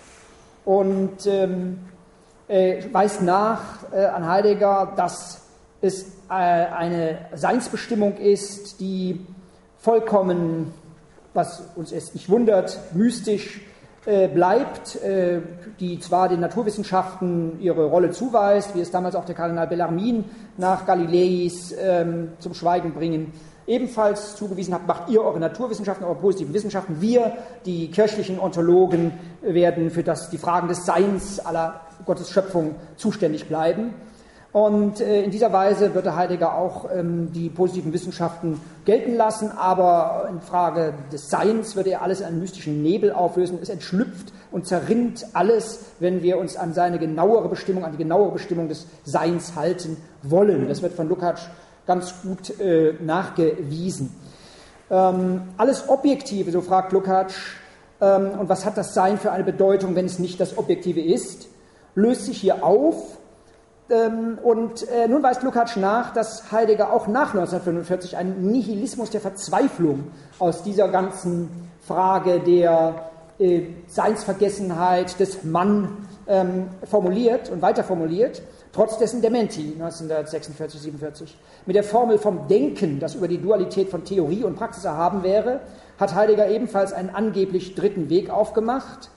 und ähm, äh, weist nach äh, an Heidegger, dass es äh, eine Seinsbestimmung ist, die vollkommen, was uns erst nicht wundert, mystisch äh, bleibt, äh, die zwar den Naturwissenschaften ihre Rolle zuweist, wie es damals auch der Kardinal Bellarmin nach Galileis ähm, zum Schweigen bringen ebenfalls zugewiesen hat, macht ihr eure Naturwissenschaften, eure positiven Wissenschaften. Wir, die kirchlichen Ontologen, werden für das, die Fragen des Seins aller Gottes Schöpfung zuständig bleiben. Und äh, in dieser Weise würde Heidegger auch ähm, die positiven Wissenschaften gelten lassen, aber in Frage des Seins würde er alles in einen mystischen Nebel auflösen. Es entschlüpft und zerrinnt alles, wenn wir uns an seine genauere Bestimmung, an die genauere Bestimmung des Seins halten wollen. Das wird von Lukács ganz gut äh, nachgewiesen. Ähm, alles Objektive, so fragt Lukács, ähm, und was hat das Sein für eine Bedeutung, wenn es nicht das Objektive ist, löst sich hier auf. Ähm, und äh, nun weist Lukács nach, dass Heidegger auch nach neunzehnhundertfünfundvierzig einen Nihilismus der Verzweiflung aus dieser ganzen Frage der äh, Seinsvergessenheit des Mann ähm, formuliert und weiter formuliert, trotz dessen Dementi neunzehnhundertsechsundvierzig, siebenundvierzig. Mit der Formel vom Denken, das über die Dualität von Theorie und Praxis erhaben wäre, hat Heidegger ebenfalls einen angeblich dritten Weg aufgemacht,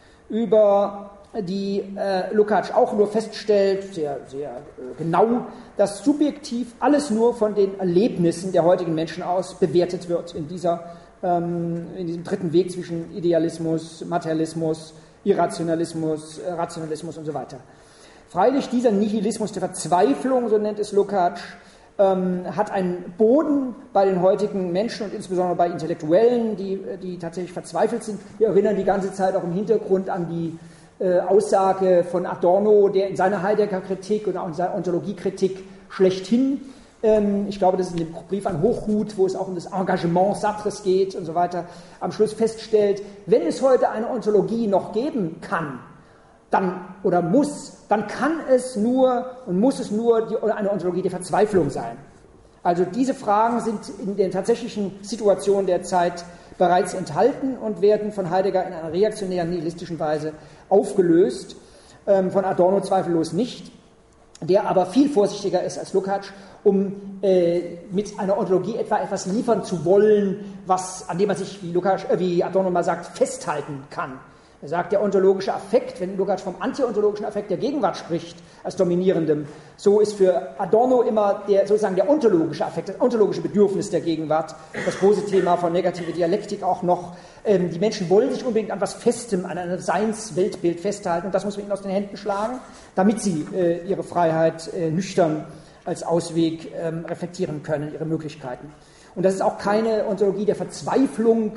über die äh, Lukács auch nur feststellt, sehr, sehr äh, genau, dass subjektiv alles nur von den Erlebnissen der heutigen Menschen aus bewertet wird in, dieser, ähm, in diesem dritten Weg zwischen Idealismus, Materialismus, Irrationalismus, äh, Rationalismus und so weiter. Freilich, dieser Nihilismus der Verzweiflung, so nennt es Lukács, ähm, hat einen Boden bei den heutigen Menschen und insbesondere bei Intellektuellen, die, die tatsächlich verzweifelt sind. Wir erinnern die ganze Zeit auch im Hintergrund an die äh, Aussage von Adorno, der in seiner Heidegger-Kritik und auch in seiner Ontologiekritik schlechthin, ähm, ich glaube, das ist in dem Brief an Hochhuth, wo es auch um das Engagement Sartres geht und so weiter, am Schluss feststellt, wenn es heute eine Ontologie noch geben kann, dann oder muss, dann kann es nur und muss es nur die, eine Ontologie der Verzweiflung sein. Also diese Fragen sind in den tatsächlichen Situationen der Zeit bereits enthalten und werden von Heidegger in einer reaktionären, nihilistischen Weise aufgelöst, ähm, von Adorno zweifellos nicht, der aber viel vorsichtiger ist als Lukács, um äh, mit einer Ontologie etwa etwas liefern zu wollen, was, an dem man sich, wie, Lukács, äh, wie Adorno mal sagt, festhalten kann. Er sagt, der ontologische Affekt, wenn Lukács vom antiontologischen Affekt der Gegenwart spricht, als dominierendem, so ist für Adorno immer der, sozusagen der ontologische Affekt, das ontologische Bedürfnis der Gegenwart, das große Thema von negative Dialektik auch noch. Ähm, die Menschen wollen sich unbedingt an was Festem, an einem Seins-Weltbild festhalten und das muss man ihnen aus den Händen schlagen, damit sie äh, ihre Freiheit äh, nüchtern als Ausweg ähm, reflektieren können, ihre Möglichkeiten. Und das ist auch keine Ontologie der Verzweiflung,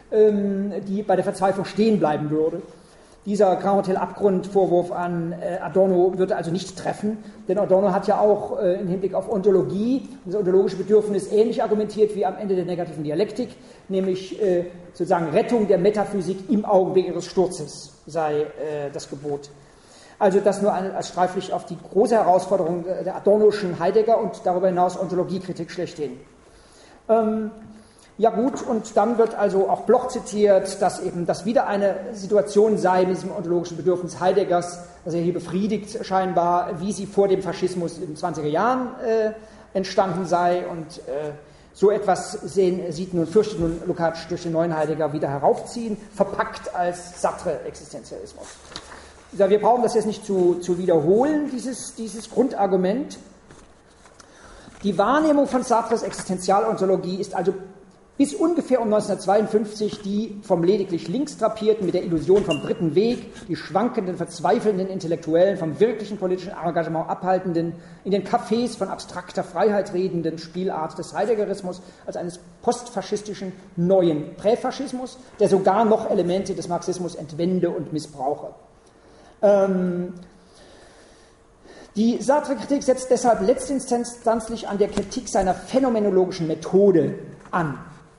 die bei der Verzweiflung stehen bleiben würde. Dieser Grand Hotel-Abgrund-Vorwurf an Adorno würde also nicht treffen, denn Adorno hat ja auch im Hinblick auf Ontologie, das ontologische Bedürfnis, ähnlich argumentiert wie am Ende der negativen Dialektik, nämlich sozusagen Rettung der Metaphysik im Augenblick ihres Sturzes sei das Gebot. Also das nur als Streiflicht auf die große Herausforderung der adornoschen Heidegger und darüber hinaus Ontologiekritik schlechthin. Ja gut, und dann wird also auch Bloch zitiert, dass eben das wieder eine Situation sei mit diesem ontologischen Bedürfnis Heideggers, das er hier befriedigt scheinbar, wie sie vor dem Faschismus in den zwanziger Jahren äh, entstanden sei. Und äh, so etwas sehen, sieht nun, fürchtet nun Lukács durch den neuen Heidegger wieder heraufziehen, verpackt als Sartre-Existenzialismus. Ja, wir brauchen das jetzt nicht zu, zu wiederholen, dieses, dieses Grundargument. Die Wahrnehmung von Sartres Existenzialontologie ist also bis ungefähr um neunzehnhundertzweiundfünfzig die vom lediglich links drapierten mit der Illusion vom dritten Weg, die schwankenden, verzweifelnden Intellektuellen vom wirklichen politischen Engagement abhaltenden, in den Cafés von abstrakter Freiheit redenden Spielart des Heideggerismus als eines postfaschistischen neuen Präfaschismus, der sogar noch Elemente des Marxismus entwende und missbrauche. Ähm, Die Sartre-Kritik setzt deshalb letztinstanzlich an der Kritik seiner phänomenologischen Methode an.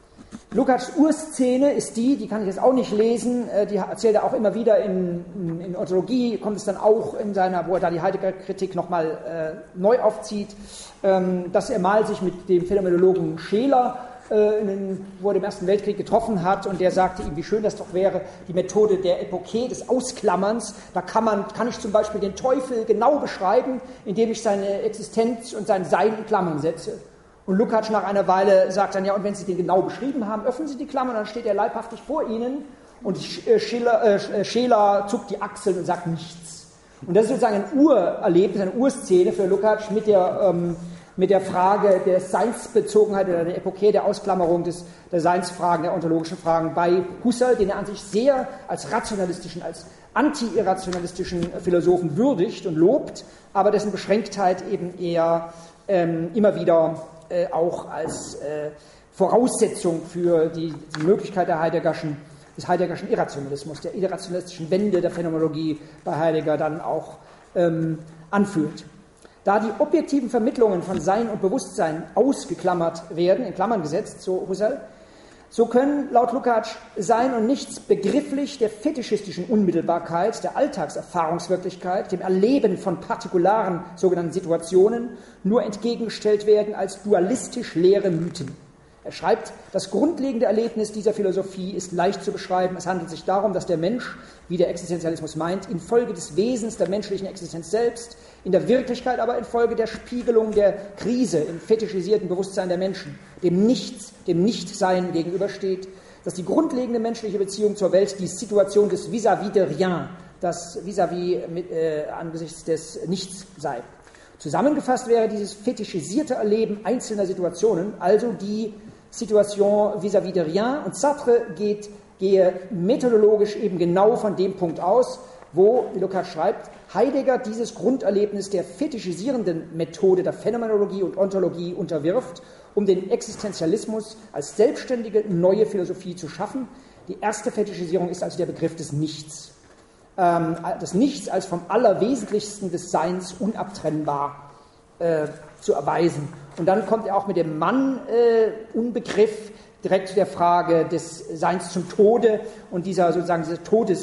Lukács Urszene ist die, die kann ich jetzt auch nicht lesen, die erzählt er auch immer wieder in, in, in Ontologie, kommt es dann auch in seiner, wo er da die Heidegger-Kritik nochmal äh, neu aufzieht, ähm, dass er mal sich mit dem Phänomenologen Scheler äh, in den, wo er im Ersten Weltkrieg getroffen hat und der sagte ihm, wie schön das doch wäre, die Methode der Epoche, des Ausklammerns, da kann man, kann ich zum Beispiel den Teufel genau beschreiben, indem ich seine Existenz und sein Sein in Klammern setze. Und Lukács nach einer Weile sagt dann, ja, und wenn Sie den genau beschrieben haben, öffnen Sie die Klammern, dann steht er leibhaftig vor Ihnen und Schiller, äh, Scheler zuckt die Achseln und sagt nichts. Und das ist sozusagen ein Urerlebnis, eine Urszene für Lukács mit der, ähm, mit der Frage der Seinsbezogenheit oder der Epoche der Ausklammerung des, der Seinsfragen, der ontologischen Fragen bei Husserl, den er an sich sehr als rationalistischen, als anti-irrationalistischen Philosophen würdigt und lobt, aber dessen Beschränktheit eben eher ähm, immer wieder Äh, auch als äh, Voraussetzung für die, die Möglichkeit der Heideggerschen, des Heideggerschen Irrationalismus, der irrationalistischen Wende der Phänomenologie bei Heidegger dann auch ähm, anführt. Da die objektiven Vermittlungen von Sein und Bewusstsein ausgeklammert werden, in Klammern gesetzt, so Husserl, so können laut Lukács Sein und Nichts begrifflich der fetischistischen Unmittelbarkeit, der Alltagserfahrungswirklichkeit, dem Erleben von partikularen sogenannten Situationen nur entgegengestellt werden als dualistisch leere Mythen. Er schreibt, das grundlegende Erlebnis dieser Philosophie ist leicht zu beschreiben. Es handelt sich darum, dass der Mensch, wie der Existenzialismus meint, infolge des Wesens der menschlichen Existenz selbst, in der Wirklichkeit aber infolge der Spiegelung der Krise im fetischisierten Bewusstsein der Menschen, dem Nichts, dem Nichtsein gegenübersteht, dass die grundlegende menschliche Beziehung zur Welt die Situation des vis-à-vis de rien, das vis-à-vis mit, äh, angesichts des Nichts sei. Zusammengefasst wäre dieses fetischisierte Erleben einzelner Situationen, also die Situation vis-à-vis de rien, und Sartre geht, gehe methodologisch eben genau von dem Punkt aus, wo, wie Lukács schreibt, Heidegger dieses Grunderlebnis der fetischisierenden Methode der Phänomenologie und Ontologie unterwirft, um den Existenzialismus als selbstständige neue Philosophie zu schaffen. Die erste Fetischisierung ist also der Begriff des Nichts. Ähm, das Nichts als vom Allerwesentlichsten des Seins unabtrennbar äh, zu erweisen. Und dann kommt er auch mit dem Mann-Unbegriff äh, direkt zu der Frage des Seins zum Tode und dieser sozusagen dieser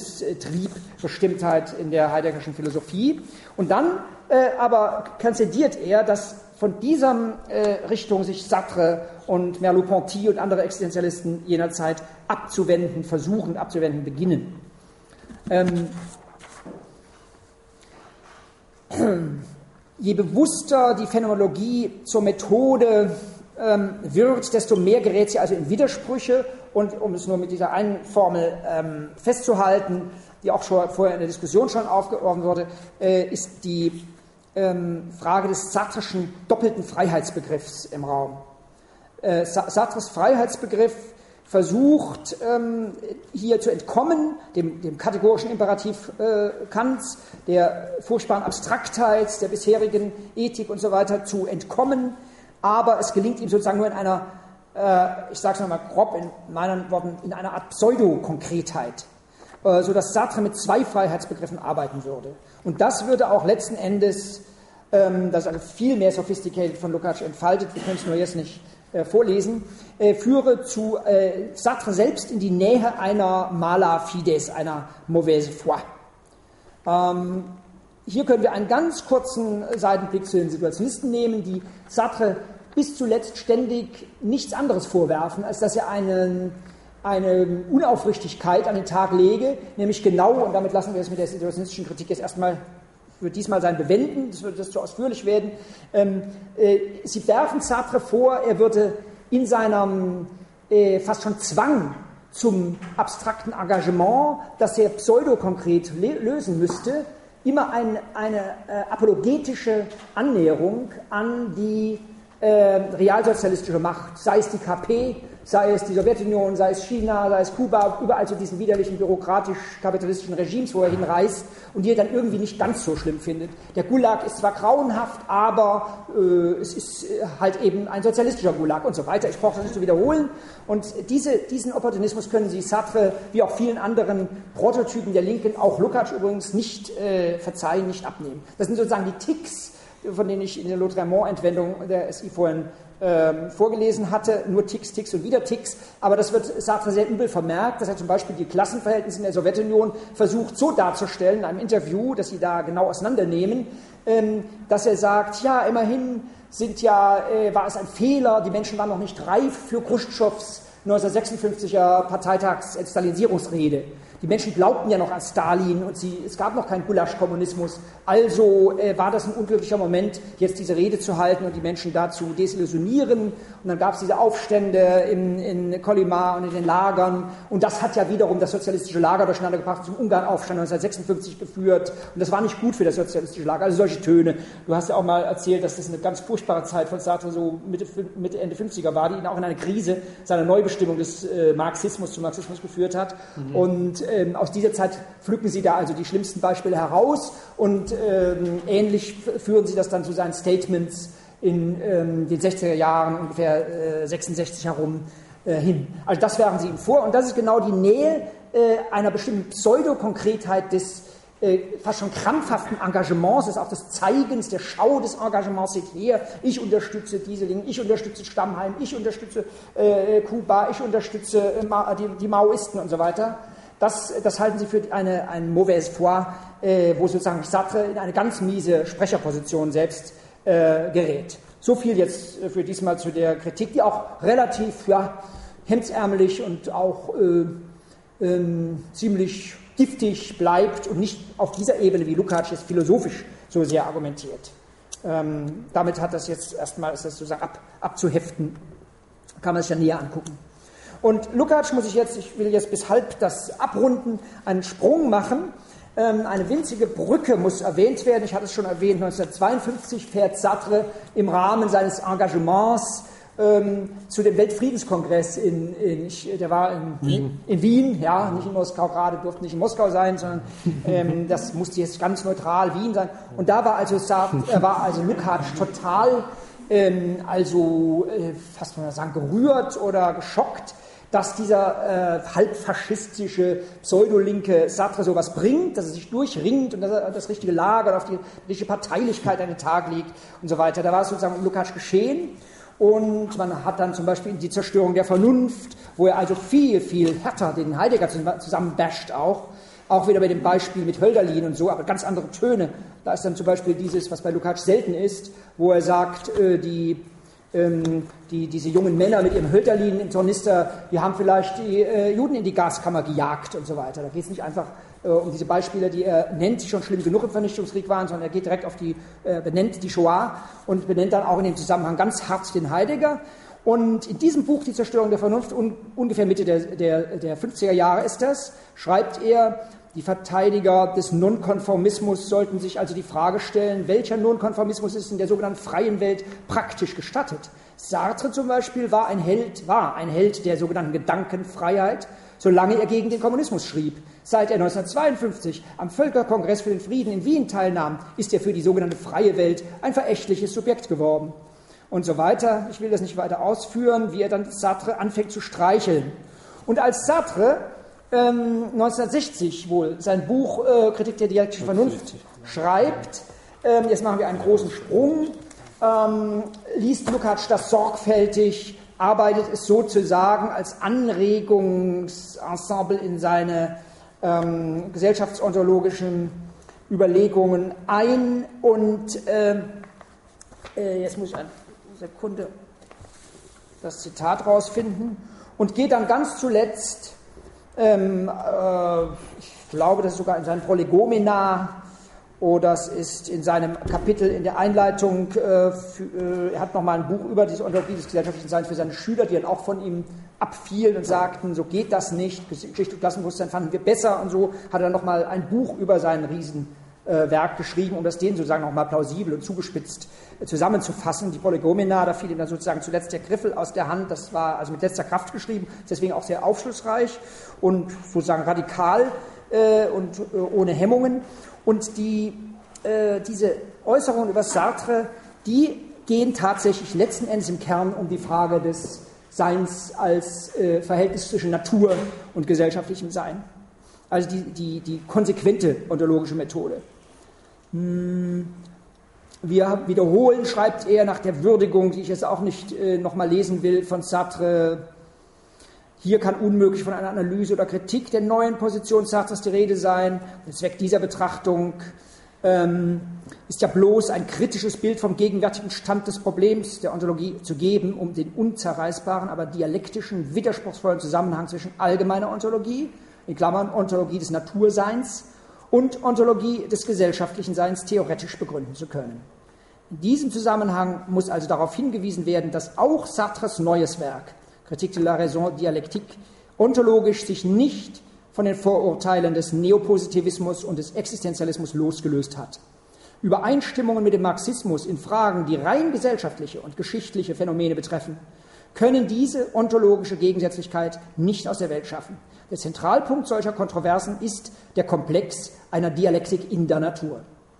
Todestrieb-Bestimmtheit in der Heideggerschen Philosophie. Und dann äh, aber konzidiert er, dass von dieser äh, Richtung sich Sartre und Merleau-Ponty und andere Existenzialisten jener Zeit abzuwenden, versuchen abzuwenden, beginnen. Ähm, Je bewusster die Phänomenologie zur Methode ähm, wird, desto mehr gerät sie also in Widersprüche. Und um es nur mit dieser einen Formel ähm, festzuhalten, die auch schon vorher in der Diskussion schon aufgeworfen wurde, äh, ist die ähm, Frage des sartreschen doppelten Freiheitsbegriffs im Raum. Äh, Sartres Freiheitsbegriff versucht, ähm, hier zu entkommen, dem, dem kategorischen Imperativ äh, Kants, der furchtbaren Abstraktheit der bisherigen Ethik und so weiter zu entkommen, aber es gelingt ihm sozusagen nur in einer, äh, ich sage es nochmal grob in meinen Worten, in einer Art Pseudokonkretheit, äh, sodass Sartre mit zwei Freiheitsbegriffen arbeiten würde. Und das würde auch letzten Endes, ähm, das ist also viel mehr sophisticated von Lukács entfaltet, wir können es nur jetzt nicht vorlesen, äh, führe zu äh, Sartre selbst in die Nähe einer mala fides, einer mauvaise foi. Ähm, hier können wir einen ganz kurzen Seitenblick zu den Situationisten nehmen, die Sartre bis zuletzt ständig nichts anderes vorwerfen, als dass er einen, eine Unaufrichtigkeit an den Tag lege, nämlich genau, und damit lassen wir es mit der situationistischen Kritik jetzt erstmal für diesmal sein bewenden, das würde das zu ausführlich werden. Ähm, äh, Sie werfen Sartre vor, er würde in seinem äh, fast schon Zwang zum abstrakten Engagement, das er pseudokonkret lösen müsste, immer ein, eine äh, apologetische Annäherung an die äh, realsozialistische Macht, sei es die K P, sei es die Sowjetunion, sei es China, sei es Kuba, überall zu diesen widerlichen bürokratisch-kapitalistischen Regimes, wo er hinreist und die er dann irgendwie nicht ganz so schlimm findet. Der Gulag ist zwar grauenhaft, aber äh, es ist halt eben ein sozialistischer Gulag und so weiter. Ich brauche das nicht zu wiederholen. Und diese, diesen Opportunismus können Sie Sartre, wie auch vielen anderen Prototypen der Linken, auch Lukács übrigens, nicht äh, verzeihen, nicht abnehmen. Das sind sozusagen die Ticks, von denen ich in der Lautréamont-Entwendung der S I vorhin ähm, vorgelesen hatte, nur Ticks, Ticks und wieder Ticks, aber das wird Sartre sehr übel vermerkt, dass er zum Beispiel die Klassenverhältnisse in der Sowjetunion versucht so darzustellen, in einem Interview, das sie da genau auseinandernehmen, ähm, dass er sagt, ja, immerhin sind ja, äh, war es ein Fehler, die Menschen waren noch nicht reif für Chruschtschows neunzehnhundertsechsundfünfziger Parteitags-Stalinisierungsrede. Die Menschen glaubten ja noch an Stalin und sie, es gab noch keinen Gulasch-Kommunismus. Also äh, war das ein unglücklicher Moment, jetzt diese Rede zu halten und die Menschen dazu desillusionieren. Und dann gab es diese Aufstände in, in Kolyma und in den Lagern. Und das hat ja wiederum das sozialistische Lager durcheinander gebracht, zum Ungarn-Aufstand neunzehnhundertsechsundfünfzig geführt. Und das war nicht gut für das sozialistische Lager. Also solche Töne. Du hast ja auch mal erzählt, dass das eine ganz furchtbare Zeit von Sartre so Mitte, Mitte Ende fünfziger war, die ihn auch in eine Krise seiner Neubestimmung des äh, Marxismus zum Marxismus geführt hat. Mhm. Und Ähm, aus dieser Zeit pflücken Sie da also die schlimmsten Beispiele heraus und ähm, ähnlich führen Sie das dann zu seinen Statements in ähm, den sechziger Jahren, ungefähr äh, sechsundsechzig herum, äh, hin. Also das werfen Sie ihm vor und das ist genau die Nähe äh, einer bestimmten Pseudokonkretheit des äh, fast schon krampfhaften Engagements, des auch des Zeigens, der Schau des Engagements. Seht her, ich unterstütze diese Linken, ich unterstütze Stammheim, ich unterstütze äh, Kuba, ich unterstütze äh, die, die Maoisten und so weiter. Das, das halten Sie für eine, ein mauvaise foi, äh, wo sozusagen Sartre in eine ganz miese Sprecherposition selbst äh, gerät. So viel jetzt für diesmal zu der Kritik, die auch relativ ja, hemdsärmelig und auch äh, ähm, ziemlich giftig bleibt und nicht auf dieser Ebene, wie Lukács jetzt philosophisch so sehr argumentiert. Ähm, damit hat das jetzt erstmal, ist das sozusagen ab, abzuheften, kann man sich ja näher angucken. Und Lukács muss ich jetzt, ich will jetzt bis halb das abrunden, einen Sprung machen. Ähm, eine winzige Brücke muss erwähnt werden. Ich hatte es schon erwähnt, neunzehnhundertzweiundfünfzig fährt Sartre im Rahmen seines Engagements ähm, zu dem Weltfriedenskongress in, in ich, der war in Wien. in Wien, ja, nicht in Moskau gerade, durfte nicht in Moskau sein, sondern ähm, das musste jetzt ganz neutral Wien sein. Und da war also, Sartre, äh, war also Lukács total, ähm, also äh, fast mal sagen, gerührt oder geschockt, dass dieser äh, halbfaschistische, pseudolinke Sartre sowas bringt, dass er sich durchringt und dass er das richtige Lager, auf die richtige Parteilichkeit an den Tag legt und so weiter. Da war es sozusagen um Lukács geschehen und man hat dann zum Beispiel die Zerstörung der Vernunft, wo er also viel, viel härter den Heidegger zusammenbasht auch, auch wieder bei dem Beispiel mit Hölderlin und so, aber ganz andere Töne. Da ist dann zum Beispiel dieses, was bei Lukács selten ist, wo er sagt, äh, die Ähm, die, diese jungen Männer mit ihrem Hölderlin im Tornister, die haben vielleicht die äh, Juden in die Gaskammer gejagt und so weiter. Da geht es nicht einfach äh, um diese Beispiele, die er nennt, die schon schlimm genug im Vernichtungskrieg waren, sondern er geht direkt auf die, äh, benennt die Shoah und benennt dann auch in dem Zusammenhang ganz hart den Heidegger. Und in diesem Buch, Die Zerstörung der Vernunft, un, ungefähr Mitte der, der, der fünfziger Jahre ist das, schreibt er, die Verteidiger des Nonkonformismus sollten sich also die Frage stellen, welcher Nonkonformismus ist in der sogenannten freien Welt praktisch gestattet. Sartre zum Beispiel war ein Held, war ein Held der sogenannten Gedankenfreiheit, solange er gegen den Kommunismus schrieb. Seit er neunzehnhundertzweiundfünfzig am Völkerkongress für den Frieden in Wien teilnahm, ist er für die sogenannte freie Welt ein verächtliches Subjekt geworden. Und so weiter. Ich will das nicht weiter ausführen, wie er dann Sartre anfängt zu streicheln. Und als Sartre Ähm, neunzehnhundertsechzig wohl sein Buch äh, Kritik der dialektischen Vernunft schreibt, ähm, jetzt machen wir einen großen Sprung, ähm, liest Lukács das sorgfältig, arbeitet es sozusagen als Anregungsensemble in seine ähm, gesellschaftsontologischen Überlegungen ein und äh, äh, jetzt muss ich ein Sekunde das Zitat rausfinden, und geht dann ganz zuletzt, ähm, äh, ich glaube, das ist sogar in seinem Prolegomena, oder es ist in seinem Kapitel in der Einleitung, äh, für, äh, er hat nochmal ein Buch über diese Ontologie des gesellschaftlichen Seins für seine Schüler, die dann auch von ihm abfielen und sagten, so geht das nicht, Geschichte und Klassenbewusstsein fanden wir besser, und so hat er nochmal ein Buch über sein Riesenwerk äh, geschrieben, um das denen sozusagen nochmal plausibel und zugespitzt äh, zusammenzufassen. Die Prolegomena, da fiel ihm dann sozusagen zuletzt der Griffel aus der Hand, das war also mit letzter Kraft geschrieben, deswegen auch sehr aufschlussreich und sozusagen radikal äh, und äh, ohne Hemmungen. Und die, äh, diese Äußerungen über Sartre, die gehen tatsächlich letzten Endes im Kern um die Frage des Seins als äh, Verhältnis zwischen Natur und gesellschaftlichem Sein. Also die, die, die konsequente ontologische Methode. Hm. Wir wiederholen, schreibt er nach der Würdigung, die ich jetzt auch nicht äh, nochmal lesen will, von Sartre. Hier kann unmöglich von einer Analyse oder Kritik der neuen Position Sartres die Rede sein. Der Zweck dieser Betrachtung ähm, ist ja bloß ein kritisches Bild vom gegenwärtigen Stand des Problems der Ontologie zu geben, um den unzerreißbaren, aber dialektischen, widerspruchsvollen Zusammenhang zwischen allgemeiner Ontologie, in Klammern Ontologie des Naturseins, und Ontologie des gesellschaftlichen Seins theoretisch begründen zu können. In diesem Zusammenhang muss also darauf hingewiesen werden, dass auch Sartres neues Werk, Kritik de la Raison Dialektique, ontologisch sich nicht von den Vorurteilen des Neopositivismus und des Existenzialismus losgelöst hat. Übereinstimmungen mit dem Marxismus in Fragen, die rein gesellschaftliche und geschichtliche Phänomene betreffen, können diese ontologische Gegensätzlichkeit nicht aus der Welt schaffen. Der Zentralpunkt solcher Kontroversen ist der Komplex einer Dialektik in der Natur.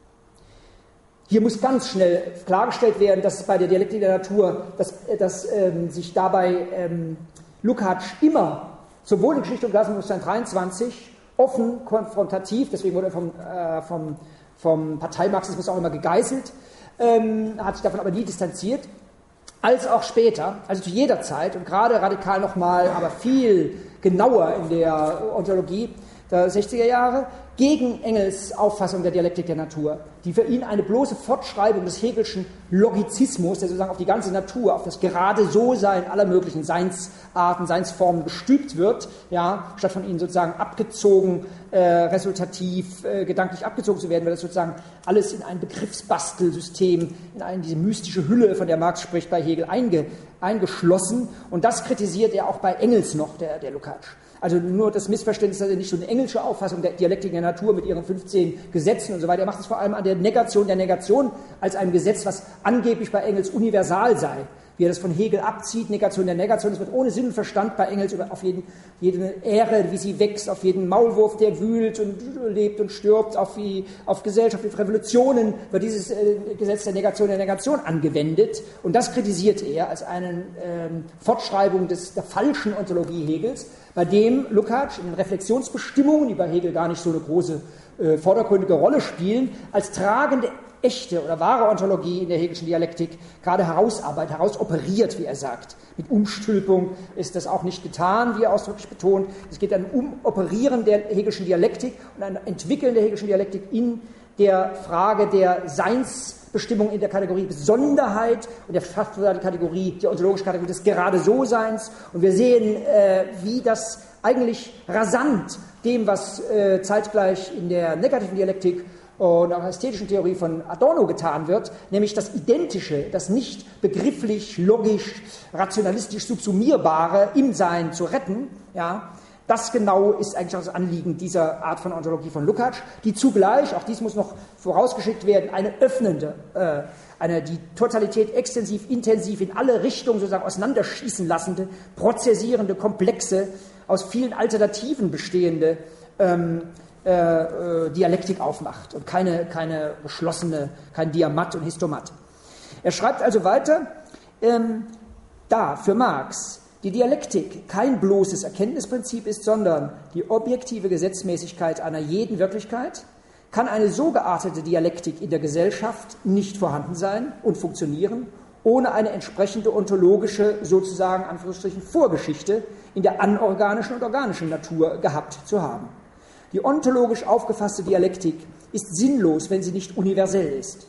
Hier muss ganz schnell klargestellt werden, dass es bei der Dialektik der Natur, dass, dass ähm, sich dabei ähm, Lukács immer, sowohl in Geschichte und Klassenbewusstsein dreiundzwanzig, offen, konfrontativ, deswegen wurde er vom, äh, vom, vom Parteimarxismus auch immer gegeißelt, ähm, hat sich davon aber nie distanziert, als auch später, also zu jeder Zeit und gerade radikal nochmal, aber viel genauer in der Ontologie der sechziger Jahre, gegen Engels Auffassung der Dialektik der Natur, die für ihn eine bloße Fortschreibung des Hegelschen Logizismus, der sozusagen auf die ganze Natur, auf das gerade So-Sein aller möglichen Seinsarten, Seinsformen gestülpt wird, ja, statt von ihnen sozusagen abgezogen, äh, resultativ, äh, gedanklich abgezogen zu werden, weil das sozusagen alles in ein Begriffsbastelsystem, in eine, diese mystische Hülle, von der Marx spricht, bei Hegel einge, eingeschlossen. Und das kritisiert er auch bei Engels noch, der, der Lukács. Also nur das Missverständnis, dass er nicht so eine englische Auffassung der Dialektik der Natur mit ihren fünfzehn Gesetzen und so weiter, er macht es vor allem an der Negation der Negation als einem Gesetz, was angeblich bei Engels universal sei. Wie er das von Hegel abzieht, Negation der Negation, das wird ohne Sinn und Verstand bei Engels auf jeden, jede Ähre, wie sie wächst, auf jeden Maulwurf, der wühlt und lebt und stirbt, auf, wie, auf Gesellschaft, auf Revolutionen wird dieses äh, Gesetz der Negation der Negation angewendet. Und das kritisiert er als eine ähm, Fortschreibung des, der falschen Ontologie Hegels, bei dem Lukács in den Reflexionsbestimmungen, die bei Hegel gar nicht so eine große äh, vordergründige Rolle spielen, als tragende echte oder wahre Ontologie in der hegelischen Dialektik gerade herausarbeitet, herausoperiert, wie er sagt. Mit Umstülpung ist das auch nicht getan, wie er ausdrücklich betont. Es geht um Umoperieren der hegelischen Dialektik und ein Entwickeln der hegelischen Dialektik in der Frage der Seinsbestimmung in der Kategorie Besonderheit und der fast die Kategorie, die ontologische Kategorie des Gerade-So-Seins. Und wir sehen, äh, wie das eigentlich rasant dem, was äh, zeitgleich in der negativen Dialektik und auch der ästhetischen Theorie von Adorno getan wird, nämlich das Identische, das nicht begrifflich, logisch, rationalistisch subsumierbare im Sein zu retten, ja, das genau ist eigentlich auch das Anliegen dieser Art von Ontologie von Lukács, die zugleich, auch dies muss noch vorausgeschickt werden, eine öffnende, äh, eine die Totalität extensiv, intensiv in alle Richtungen sozusagen auseinanderschießen lassende, prozessierende, komplexe, aus vielen Alternativen bestehende ähm, Äh, äh, Dialektik aufmacht und keine, keine geschlossene, kein Diamat und Histomat. Er schreibt also weiter, ähm, da für Marx die Dialektik kein bloßes Erkenntnisprinzip ist, sondern die objektive Gesetzmäßigkeit einer jeden Wirklichkeit, kann eine so geartete Dialektik in der Gesellschaft nicht vorhanden sein und funktionieren, ohne eine entsprechende ontologische, sozusagen Anführungsstrichen, Vorgeschichte in der anorganischen und organischen Natur gehabt zu haben. Die ontologisch aufgefasste Dialektik ist sinnlos, wenn sie nicht universell ist.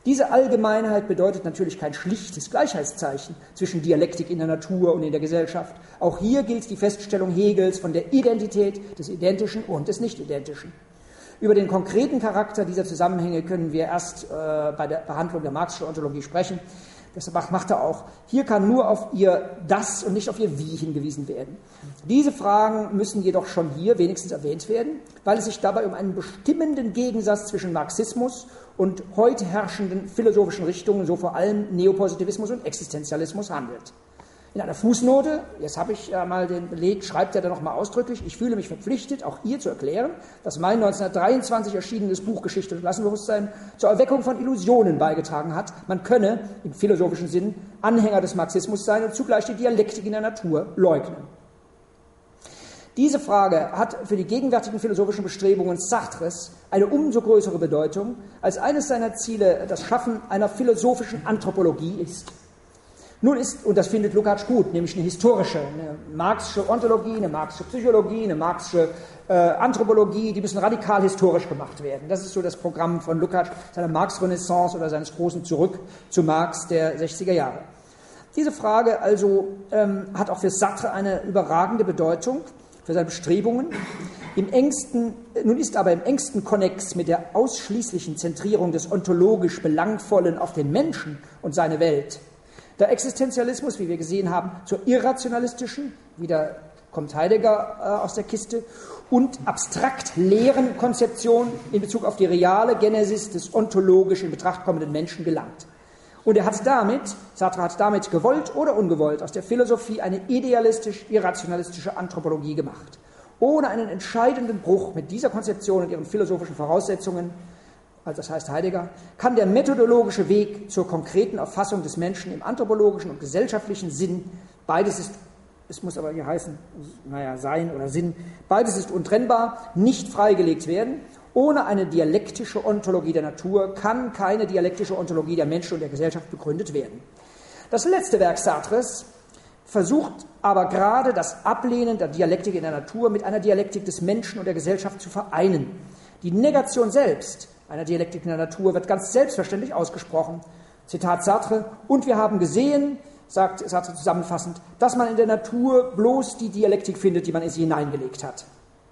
Diese Allgemeinheit bedeutet natürlich kein schlichtes Gleichheitszeichen zwischen Dialektik in der Natur und in der Gesellschaft. Auch hier gilt die Feststellung Hegels von der Identität des Identischen und des Nicht-Identischen. Über den konkreten Charakter dieser Zusammenhänge können wir erst äh, bei der Behandlung der Marxischen Ontologie sprechen. Das macht er auch. Hier kann nur auf ihr Das und nicht auf ihr Wie hingewiesen werden. Diese Fragen müssen jedoch schon hier wenigstens erwähnt werden, weil es sich dabei um einen bestimmenden Gegensatz zwischen Marxismus und heute herrschenden philosophischen Richtungen, so vor allem Neopositivismus und Existenzialismus, handelt. In einer Fußnote, jetzt habe ich ja mal den Beleg, schreibt er dann nochmal ausdrücklich, ich fühle mich verpflichtet, auch ihr zu erklären, dass mein neunzehnhundertdreiundzwanzig erschienenes Buch Geschichte und Klassenbewusstsein zur Erweckung von Illusionen beigetragen hat. Man könne, im philosophischen Sinn, Anhänger des Marxismus sein und zugleich die Dialektik in der Natur leugnen. Diese Frage hat für die gegenwärtigen philosophischen Bestrebungen Sartres eine umso größere Bedeutung, als eines seiner Ziele das Schaffen einer philosophischen Anthropologie ist. Nun ist, und das findet Lukács gut, nämlich eine historische, eine marxische Ontologie, eine marxische Psychologie, eine marxische äh, Anthropologie, die müssen radikal historisch gemacht werden. Das ist so das Programm von Lukács, seiner Marx-Renaissance oder seines großen Zurück zu Marx der sechziger Jahre. Diese Frage also ähm, hat auch für Sartre eine überragende Bedeutung, für seine Bestrebungen. Im engsten, nun ist aber im engsten Konnex mit der ausschließlichen Zentrierung des ontologisch Belangvollen auf den Menschen und seine Welt der Existenzialismus, wie wir gesehen haben, zur irrationalistischen, wieder kommt Heidegger äh, aus der Kiste, und abstrakt leeren Konzeption in Bezug auf die reale Genesis des ontologisch in Betracht kommenden Menschen gelangt. Und er hat damit, Sartre hat damit gewollt oder ungewollt aus der Philosophie eine idealistisch-irrationalistische Anthropologie gemacht. Ohne einen entscheidenden Bruch mit dieser Konzeption und ihren philosophischen Voraussetzungen, also das heißt Heidegger, kann der methodologische Weg zur konkreten Erfassung des Menschen im anthropologischen und gesellschaftlichen Sinn, beides ist, es muss aber hier heißen, naja, Sein oder Sinn, beides ist untrennbar, nicht freigelegt werden. Ohne eine dialektische Ontologie der Natur kann keine dialektische Ontologie der Menschen und der Gesellschaft begründet werden. Das letzte Werk Sartres versucht aber gerade das Ablehnen der Dialektik in der Natur mit einer Dialektik des Menschen und der Gesellschaft zu vereinen. Die Negation selbst einer Dialektik in der Natur wird ganz selbstverständlich ausgesprochen. Zitat Sartre, und wir haben gesehen, sagt Sartre zusammenfassend, dass man in der Natur bloß die Dialektik findet, die man in sie hineingelegt hat.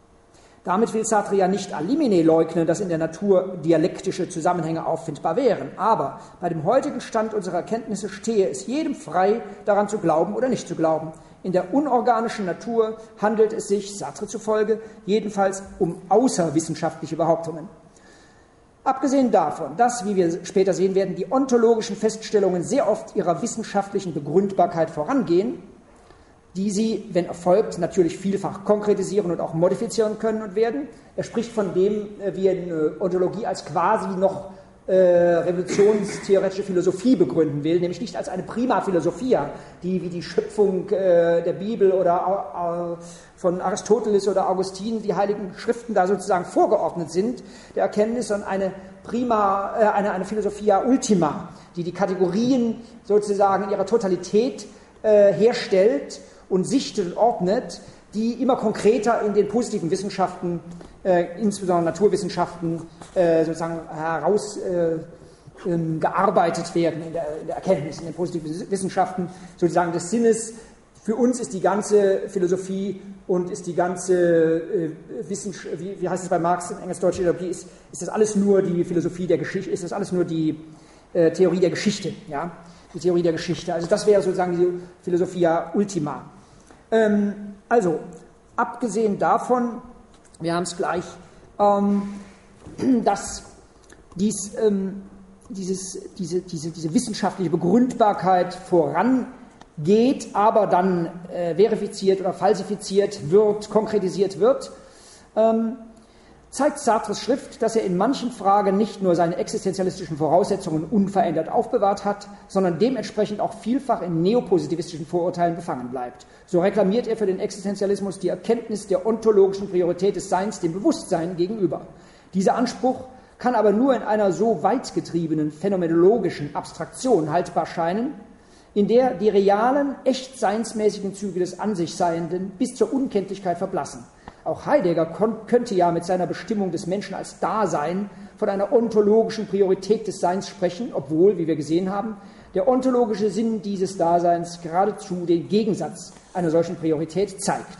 Damit will Sartre ja nicht a limine leugnen, dass in der Natur dialektische Zusammenhänge auffindbar wären. Aber bei dem heutigen Stand unserer Erkenntnisse stehe es jedem frei, daran zu glauben oder nicht zu glauben. In der unorganischen Natur handelt es sich, Sartre zufolge, jedenfalls um außerwissenschaftliche Behauptungen. Abgesehen davon, dass, wie wir später sehen werden, die ontologischen Feststellungen sehr oft ihrer wissenschaftlichen Begründbarkeit vorangehen, die sie, wenn erfolgt, natürlich vielfach konkretisieren und auch modifizieren können und werden. Er spricht von dem, wie er eine Ontologie als quasi noch äh, revolutionstheoretische Philosophie begründen will, nämlich nicht als eine prima philosophia, die wie die Schöpfung äh, der Bibel oder äh, von Aristoteles oder Augustin, die heiligen Schriften da sozusagen vorgeordnet sind, der Erkenntnis, sondern eine prima, äh, eine, eine Philosophia ultima, die die Kategorien sozusagen in ihrer Totalität äh, herstellt und sichtet und ordnet, die immer konkreter in den positiven Wissenschaften, äh, insbesondere Naturwissenschaften, äh, sozusagen herausgearbeitet äh, werden in der, in der Erkenntnis, in den positiven Wissenschaften sozusagen des Sinnes. Für uns ist die ganze Philosophie und ist die ganze äh, Wissenschaft, wie, wie heißt es bei Marx in englisch-deutscher Ideologie, ist, ist das alles nur die Philosophie der Geschichte, ist das alles nur die äh, Theorie der Geschichte, ja, die Theorie der Geschichte. Also das wäre sozusagen die Philosophia ultima. Ähm, also, abgesehen davon, wir haben es gleich, ähm, dass dies, ähm, dieses, diese, diese, diese wissenschaftliche Begründbarkeit vorangeht, aber dann äh, verifiziert oder falsifiziert wird, konkretisiert wird, ähm, zeigt Sartres Schrift, dass er in manchen Fragen nicht nur seine existenzialistischen Voraussetzungen unverändert aufbewahrt hat, sondern dementsprechend auch vielfach in neopositivistischen Vorurteilen befangen bleibt. So reklamiert er für den Existenzialismus die Erkenntnis der ontologischen Priorität des Seins dem Bewusstsein gegenüber. Dieser Anspruch kann aber nur in einer so weit getriebenen phänomenologischen Abstraktion haltbar scheinen, in der die realen, echt seinsmäßigen Züge des An sich Seienden bis zur Unkenntlichkeit verblassen. Auch Heidegger könnte ja mit seiner Bestimmung des Menschen als Dasein von einer ontologischen Priorität des Seins sprechen, obwohl, wie wir gesehen haben, der ontologische Sinn dieses Daseins geradezu den Gegensatz einer solchen Priorität zeigt.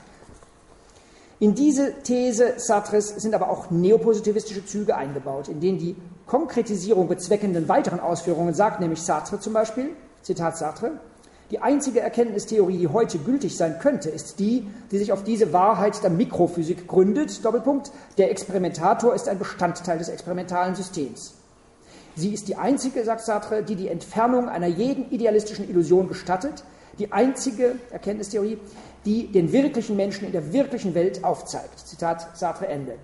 In diese These Sartres sind aber auch neopositivistische Züge eingebaut, in denen die Konkretisierung bezweckenden weiteren Ausführungen sagt, nämlich Sartre zum Beispiel, Zitat Sartre, die einzige Erkenntnistheorie, die heute gültig sein könnte, ist die, die sich auf diese Wahrheit der Mikrophysik gründet, Doppelpunkt, der Experimentator ist ein Bestandteil des experimentalen Systems. Sie ist die einzige, sagt Sartre, die die Entfernung einer jeden idealistischen Illusion gestattet, die einzige Erkenntnistheorie, die den wirklichen Menschen in der wirklichen Welt aufzeigt. Zitat Sartre Ende.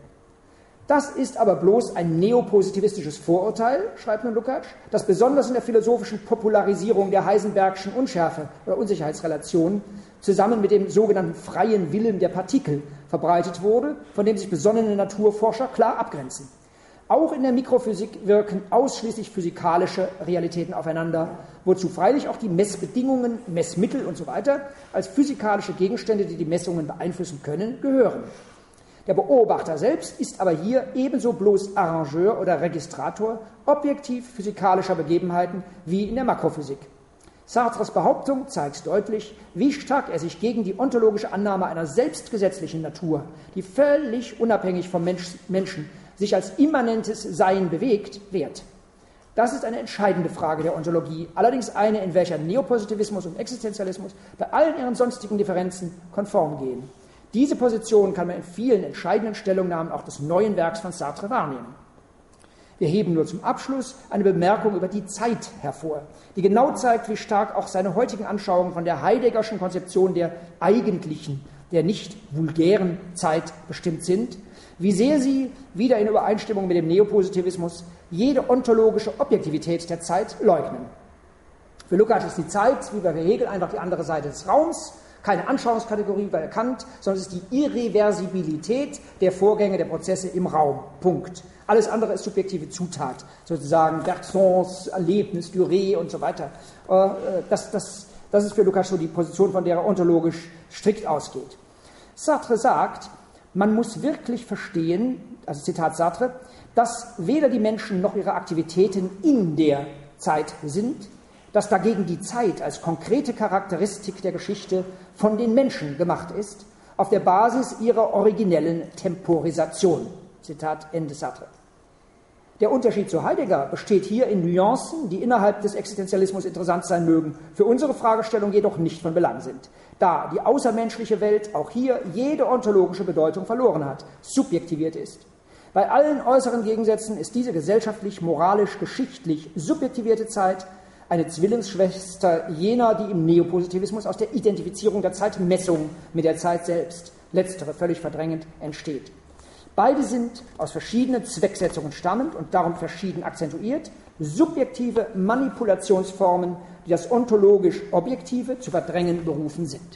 Das ist aber bloß ein neopositivistisches Vorurteil, schreibt nun Lukács, das besonders in der philosophischen Popularisierung der Heisenbergschen Unschärfe- oder Unsicherheitsrelation zusammen mit dem sogenannten freien Willen der Partikel verbreitet wurde, von dem sich besonnene Naturforscher klar abgrenzen. Auch in der Mikrophysik wirken ausschließlich physikalische Realitäten aufeinander, wozu freilich auch die Messbedingungen, Messmittel und so weiter als physikalische Gegenstände, die die Messungen beeinflussen können, gehören. Der Beobachter selbst ist aber hier ebenso bloß Arrangeur oder Registrator objektiv physikalischer Begebenheiten wie in der Makrophysik. Sartres Behauptung zeigt deutlich, wie stark er sich gegen die ontologische Annahme einer selbstgesetzlichen Natur, die völlig unabhängig vom Mensch, Menschen sich als immanentes Sein bewegt, wehrt. Das ist eine entscheidende Frage der Ontologie, allerdings eine, in welcher Neopositivismus und Existenzialismus bei allen ihren sonstigen Differenzen konform gehen. Diese Position kann man in vielen entscheidenden Stellungnahmen auch des neuen Werks von Sartre wahrnehmen. Wir heben nur zum Abschluss eine Bemerkung über die Zeit hervor, die genau zeigt, wie stark auch seine heutigen Anschauungen von der Heideggerschen Konzeption der eigentlichen, der nicht vulgären Zeit bestimmt sind, wie sehr sie, wieder in Übereinstimmung mit dem Neopositivismus, jede ontologische Objektivität der Zeit leugnen. Für Lukács ist die Zeit, wie bei Hegel, einfach die andere Seite des Raums, keine Anschauungskategorie bei Kant, sondern es ist die Irreversibilität der Vorgänge, der Prozesse im Raum. Punkt. Alles andere ist subjektive Zutat, sozusagen Bergsons Erlebnis, Durée und so weiter. Das, das, das ist für Lukács so die Position, von der er ontologisch strikt ausgeht. Sartre sagt, man muss wirklich verstehen, also Zitat Sartre, dass weder die Menschen noch ihre Aktivitäten in der Zeit sind, dass dagegen die Zeit als konkrete Charakteristik der Geschichte von den Menschen gemacht ist, auf der Basis ihrer originellen Temporisation. Zitat Ende Sartre. Der Unterschied zu Heidegger besteht hier in Nuancen, die innerhalb des Existenzialismus interessant sein mögen, für unsere Fragestellung jedoch nicht von Belang sind, da die außermenschliche Welt auch hier jede ontologische Bedeutung verloren hat, subjektiviert ist. Bei allen äußeren Gegensätzen ist diese gesellschaftlich, moralisch, geschichtlich subjektivierte Zeit eine Zwillingsschwester jener, die im Neopositivismus aus der Identifizierung der Zeitmessung mit der Zeit selbst, letztere völlig verdrängend, entsteht. Beide sind aus verschiedenen Zwecksetzungen stammend und darum verschieden akzentuiert, subjektive Manipulationsformen, die das ontologisch Objektive zu verdrängen berufen sind.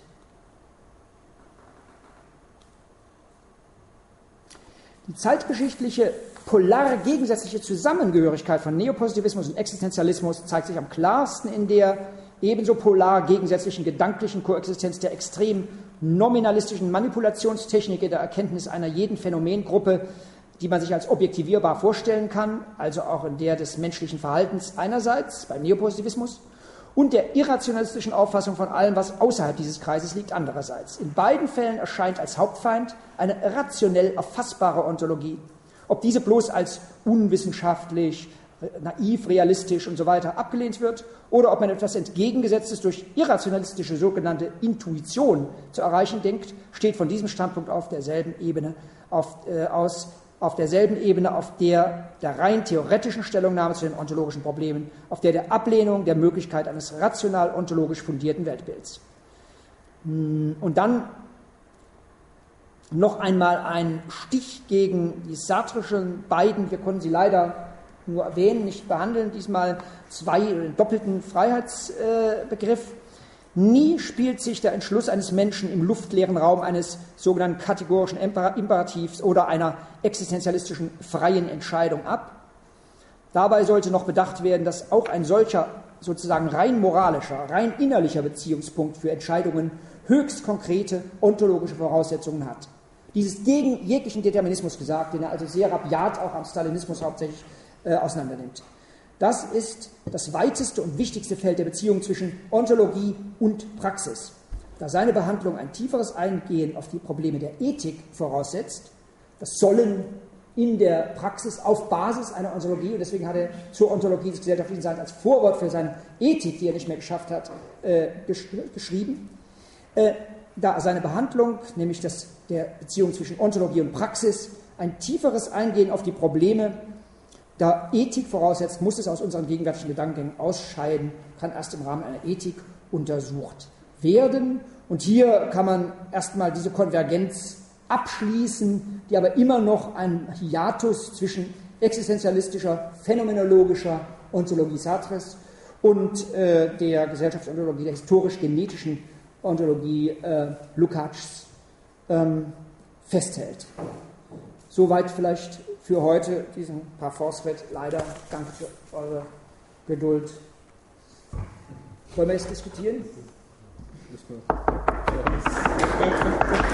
Die zeitgeschichtliche polar gegensätzliche Zusammengehörigkeit von Neopositivismus und Existenzialismus zeigt sich am klarsten in der ebenso polar gegensätzlichen gedanklichen Koexistenz der extrem nominalistischen Manipulationstechnik in der Erkenntnis einer jeden Phänomengruppe, die man sich als objektivierbar vorstellen kann, also auch in der des menschlichen Verhaltens einerseits beim Neopositivismus und der irrationalistischen Auffassung von allem, was außerhalb dieses Kreises liegt, andererseits. In beiden Fällen erscheint als Hauptfeind eine rationell erfassbare Ontologie. Ob diese bloß als unwissenschaftlich, naiv, realistisch und so weiter abgelehnt wird oder ob man etwas Entgegengesetztes durch irrationalistische sogenannte Intuition zu erreichen denkt, steht von diesem Standpunkt auf derselben Ebene auf, äh, aus, auf derselben Ebene, auf der der rein theoretischen Stellungnahme zu den ontologischen Problemen, auf der der Ablehnung der Möglichkeit eines rational-ontologisch fundierten Weltbilds. Und dann noch einmal ein Stich gegen die sartrischen beiden, wir konnten sie leider nur erwähnen, nicht behandeln, diesmal zwei doppelten Freiheitsbegriff. Nie spielt sich der Entschluss eines Menschen im luftleeren Raum eines sogenannten kategorischen Imperativs oder einer existenzialistischen freien Entscheidung ab. Dabei sollte noch bedacht werden, dass auch ein solcher sozusagen rein moralischer, rein innerlicher Beziehungspunkt für Entscheidungen höchst konkrete ontologische Voraussetzungen hat. dieses gegen jeglichen Determinismus gesagt, den er also sehr rabiat auch am Stalinismus hauptsächlich äh, auseinandernimmt. Das ist das weiteste und wichtigste Feld der Beziehung zwischen Ontologie und Praxis. Da seine Behandlung ein tieferes Eingehen auf die Probleme der Ethik voraussetzt, das Sollen in der Praxis auf Basis einer Ontologie, und deswegen hat er zur Ontologie des gesellschaftlichen Seins als Vorwort für seine Ethik, die er nicht mehr geschafft hat, äh, gesch geschrieben. Äh, da seine Behandlung, nämlich das der Beziehung zwischen Ontologie und Praxis, ein tieferes Eingehen auf die Probleme, da Ethik voraussetzt, muss es aus unseren gegenwärtigen Gedankengängen ausscheiden, kann erst im Rahmen einer Ethik untersucht werden. Und hier kann man erstmal diese Konvergenz abschließen, die aber immer noch einen Hiatus zwischen existenzialistischer, phänomenologischer Ontologie Sartres und äh, der Gesellschaftsontologie, der historisch-genetischen Ontologie äh, Lukács ähm, festhält. Soweit vielleicht für heute diesen Parforce-Thread. Leider, danke für eure Geduld. Wollen wir jetzt diskutieren? Ja.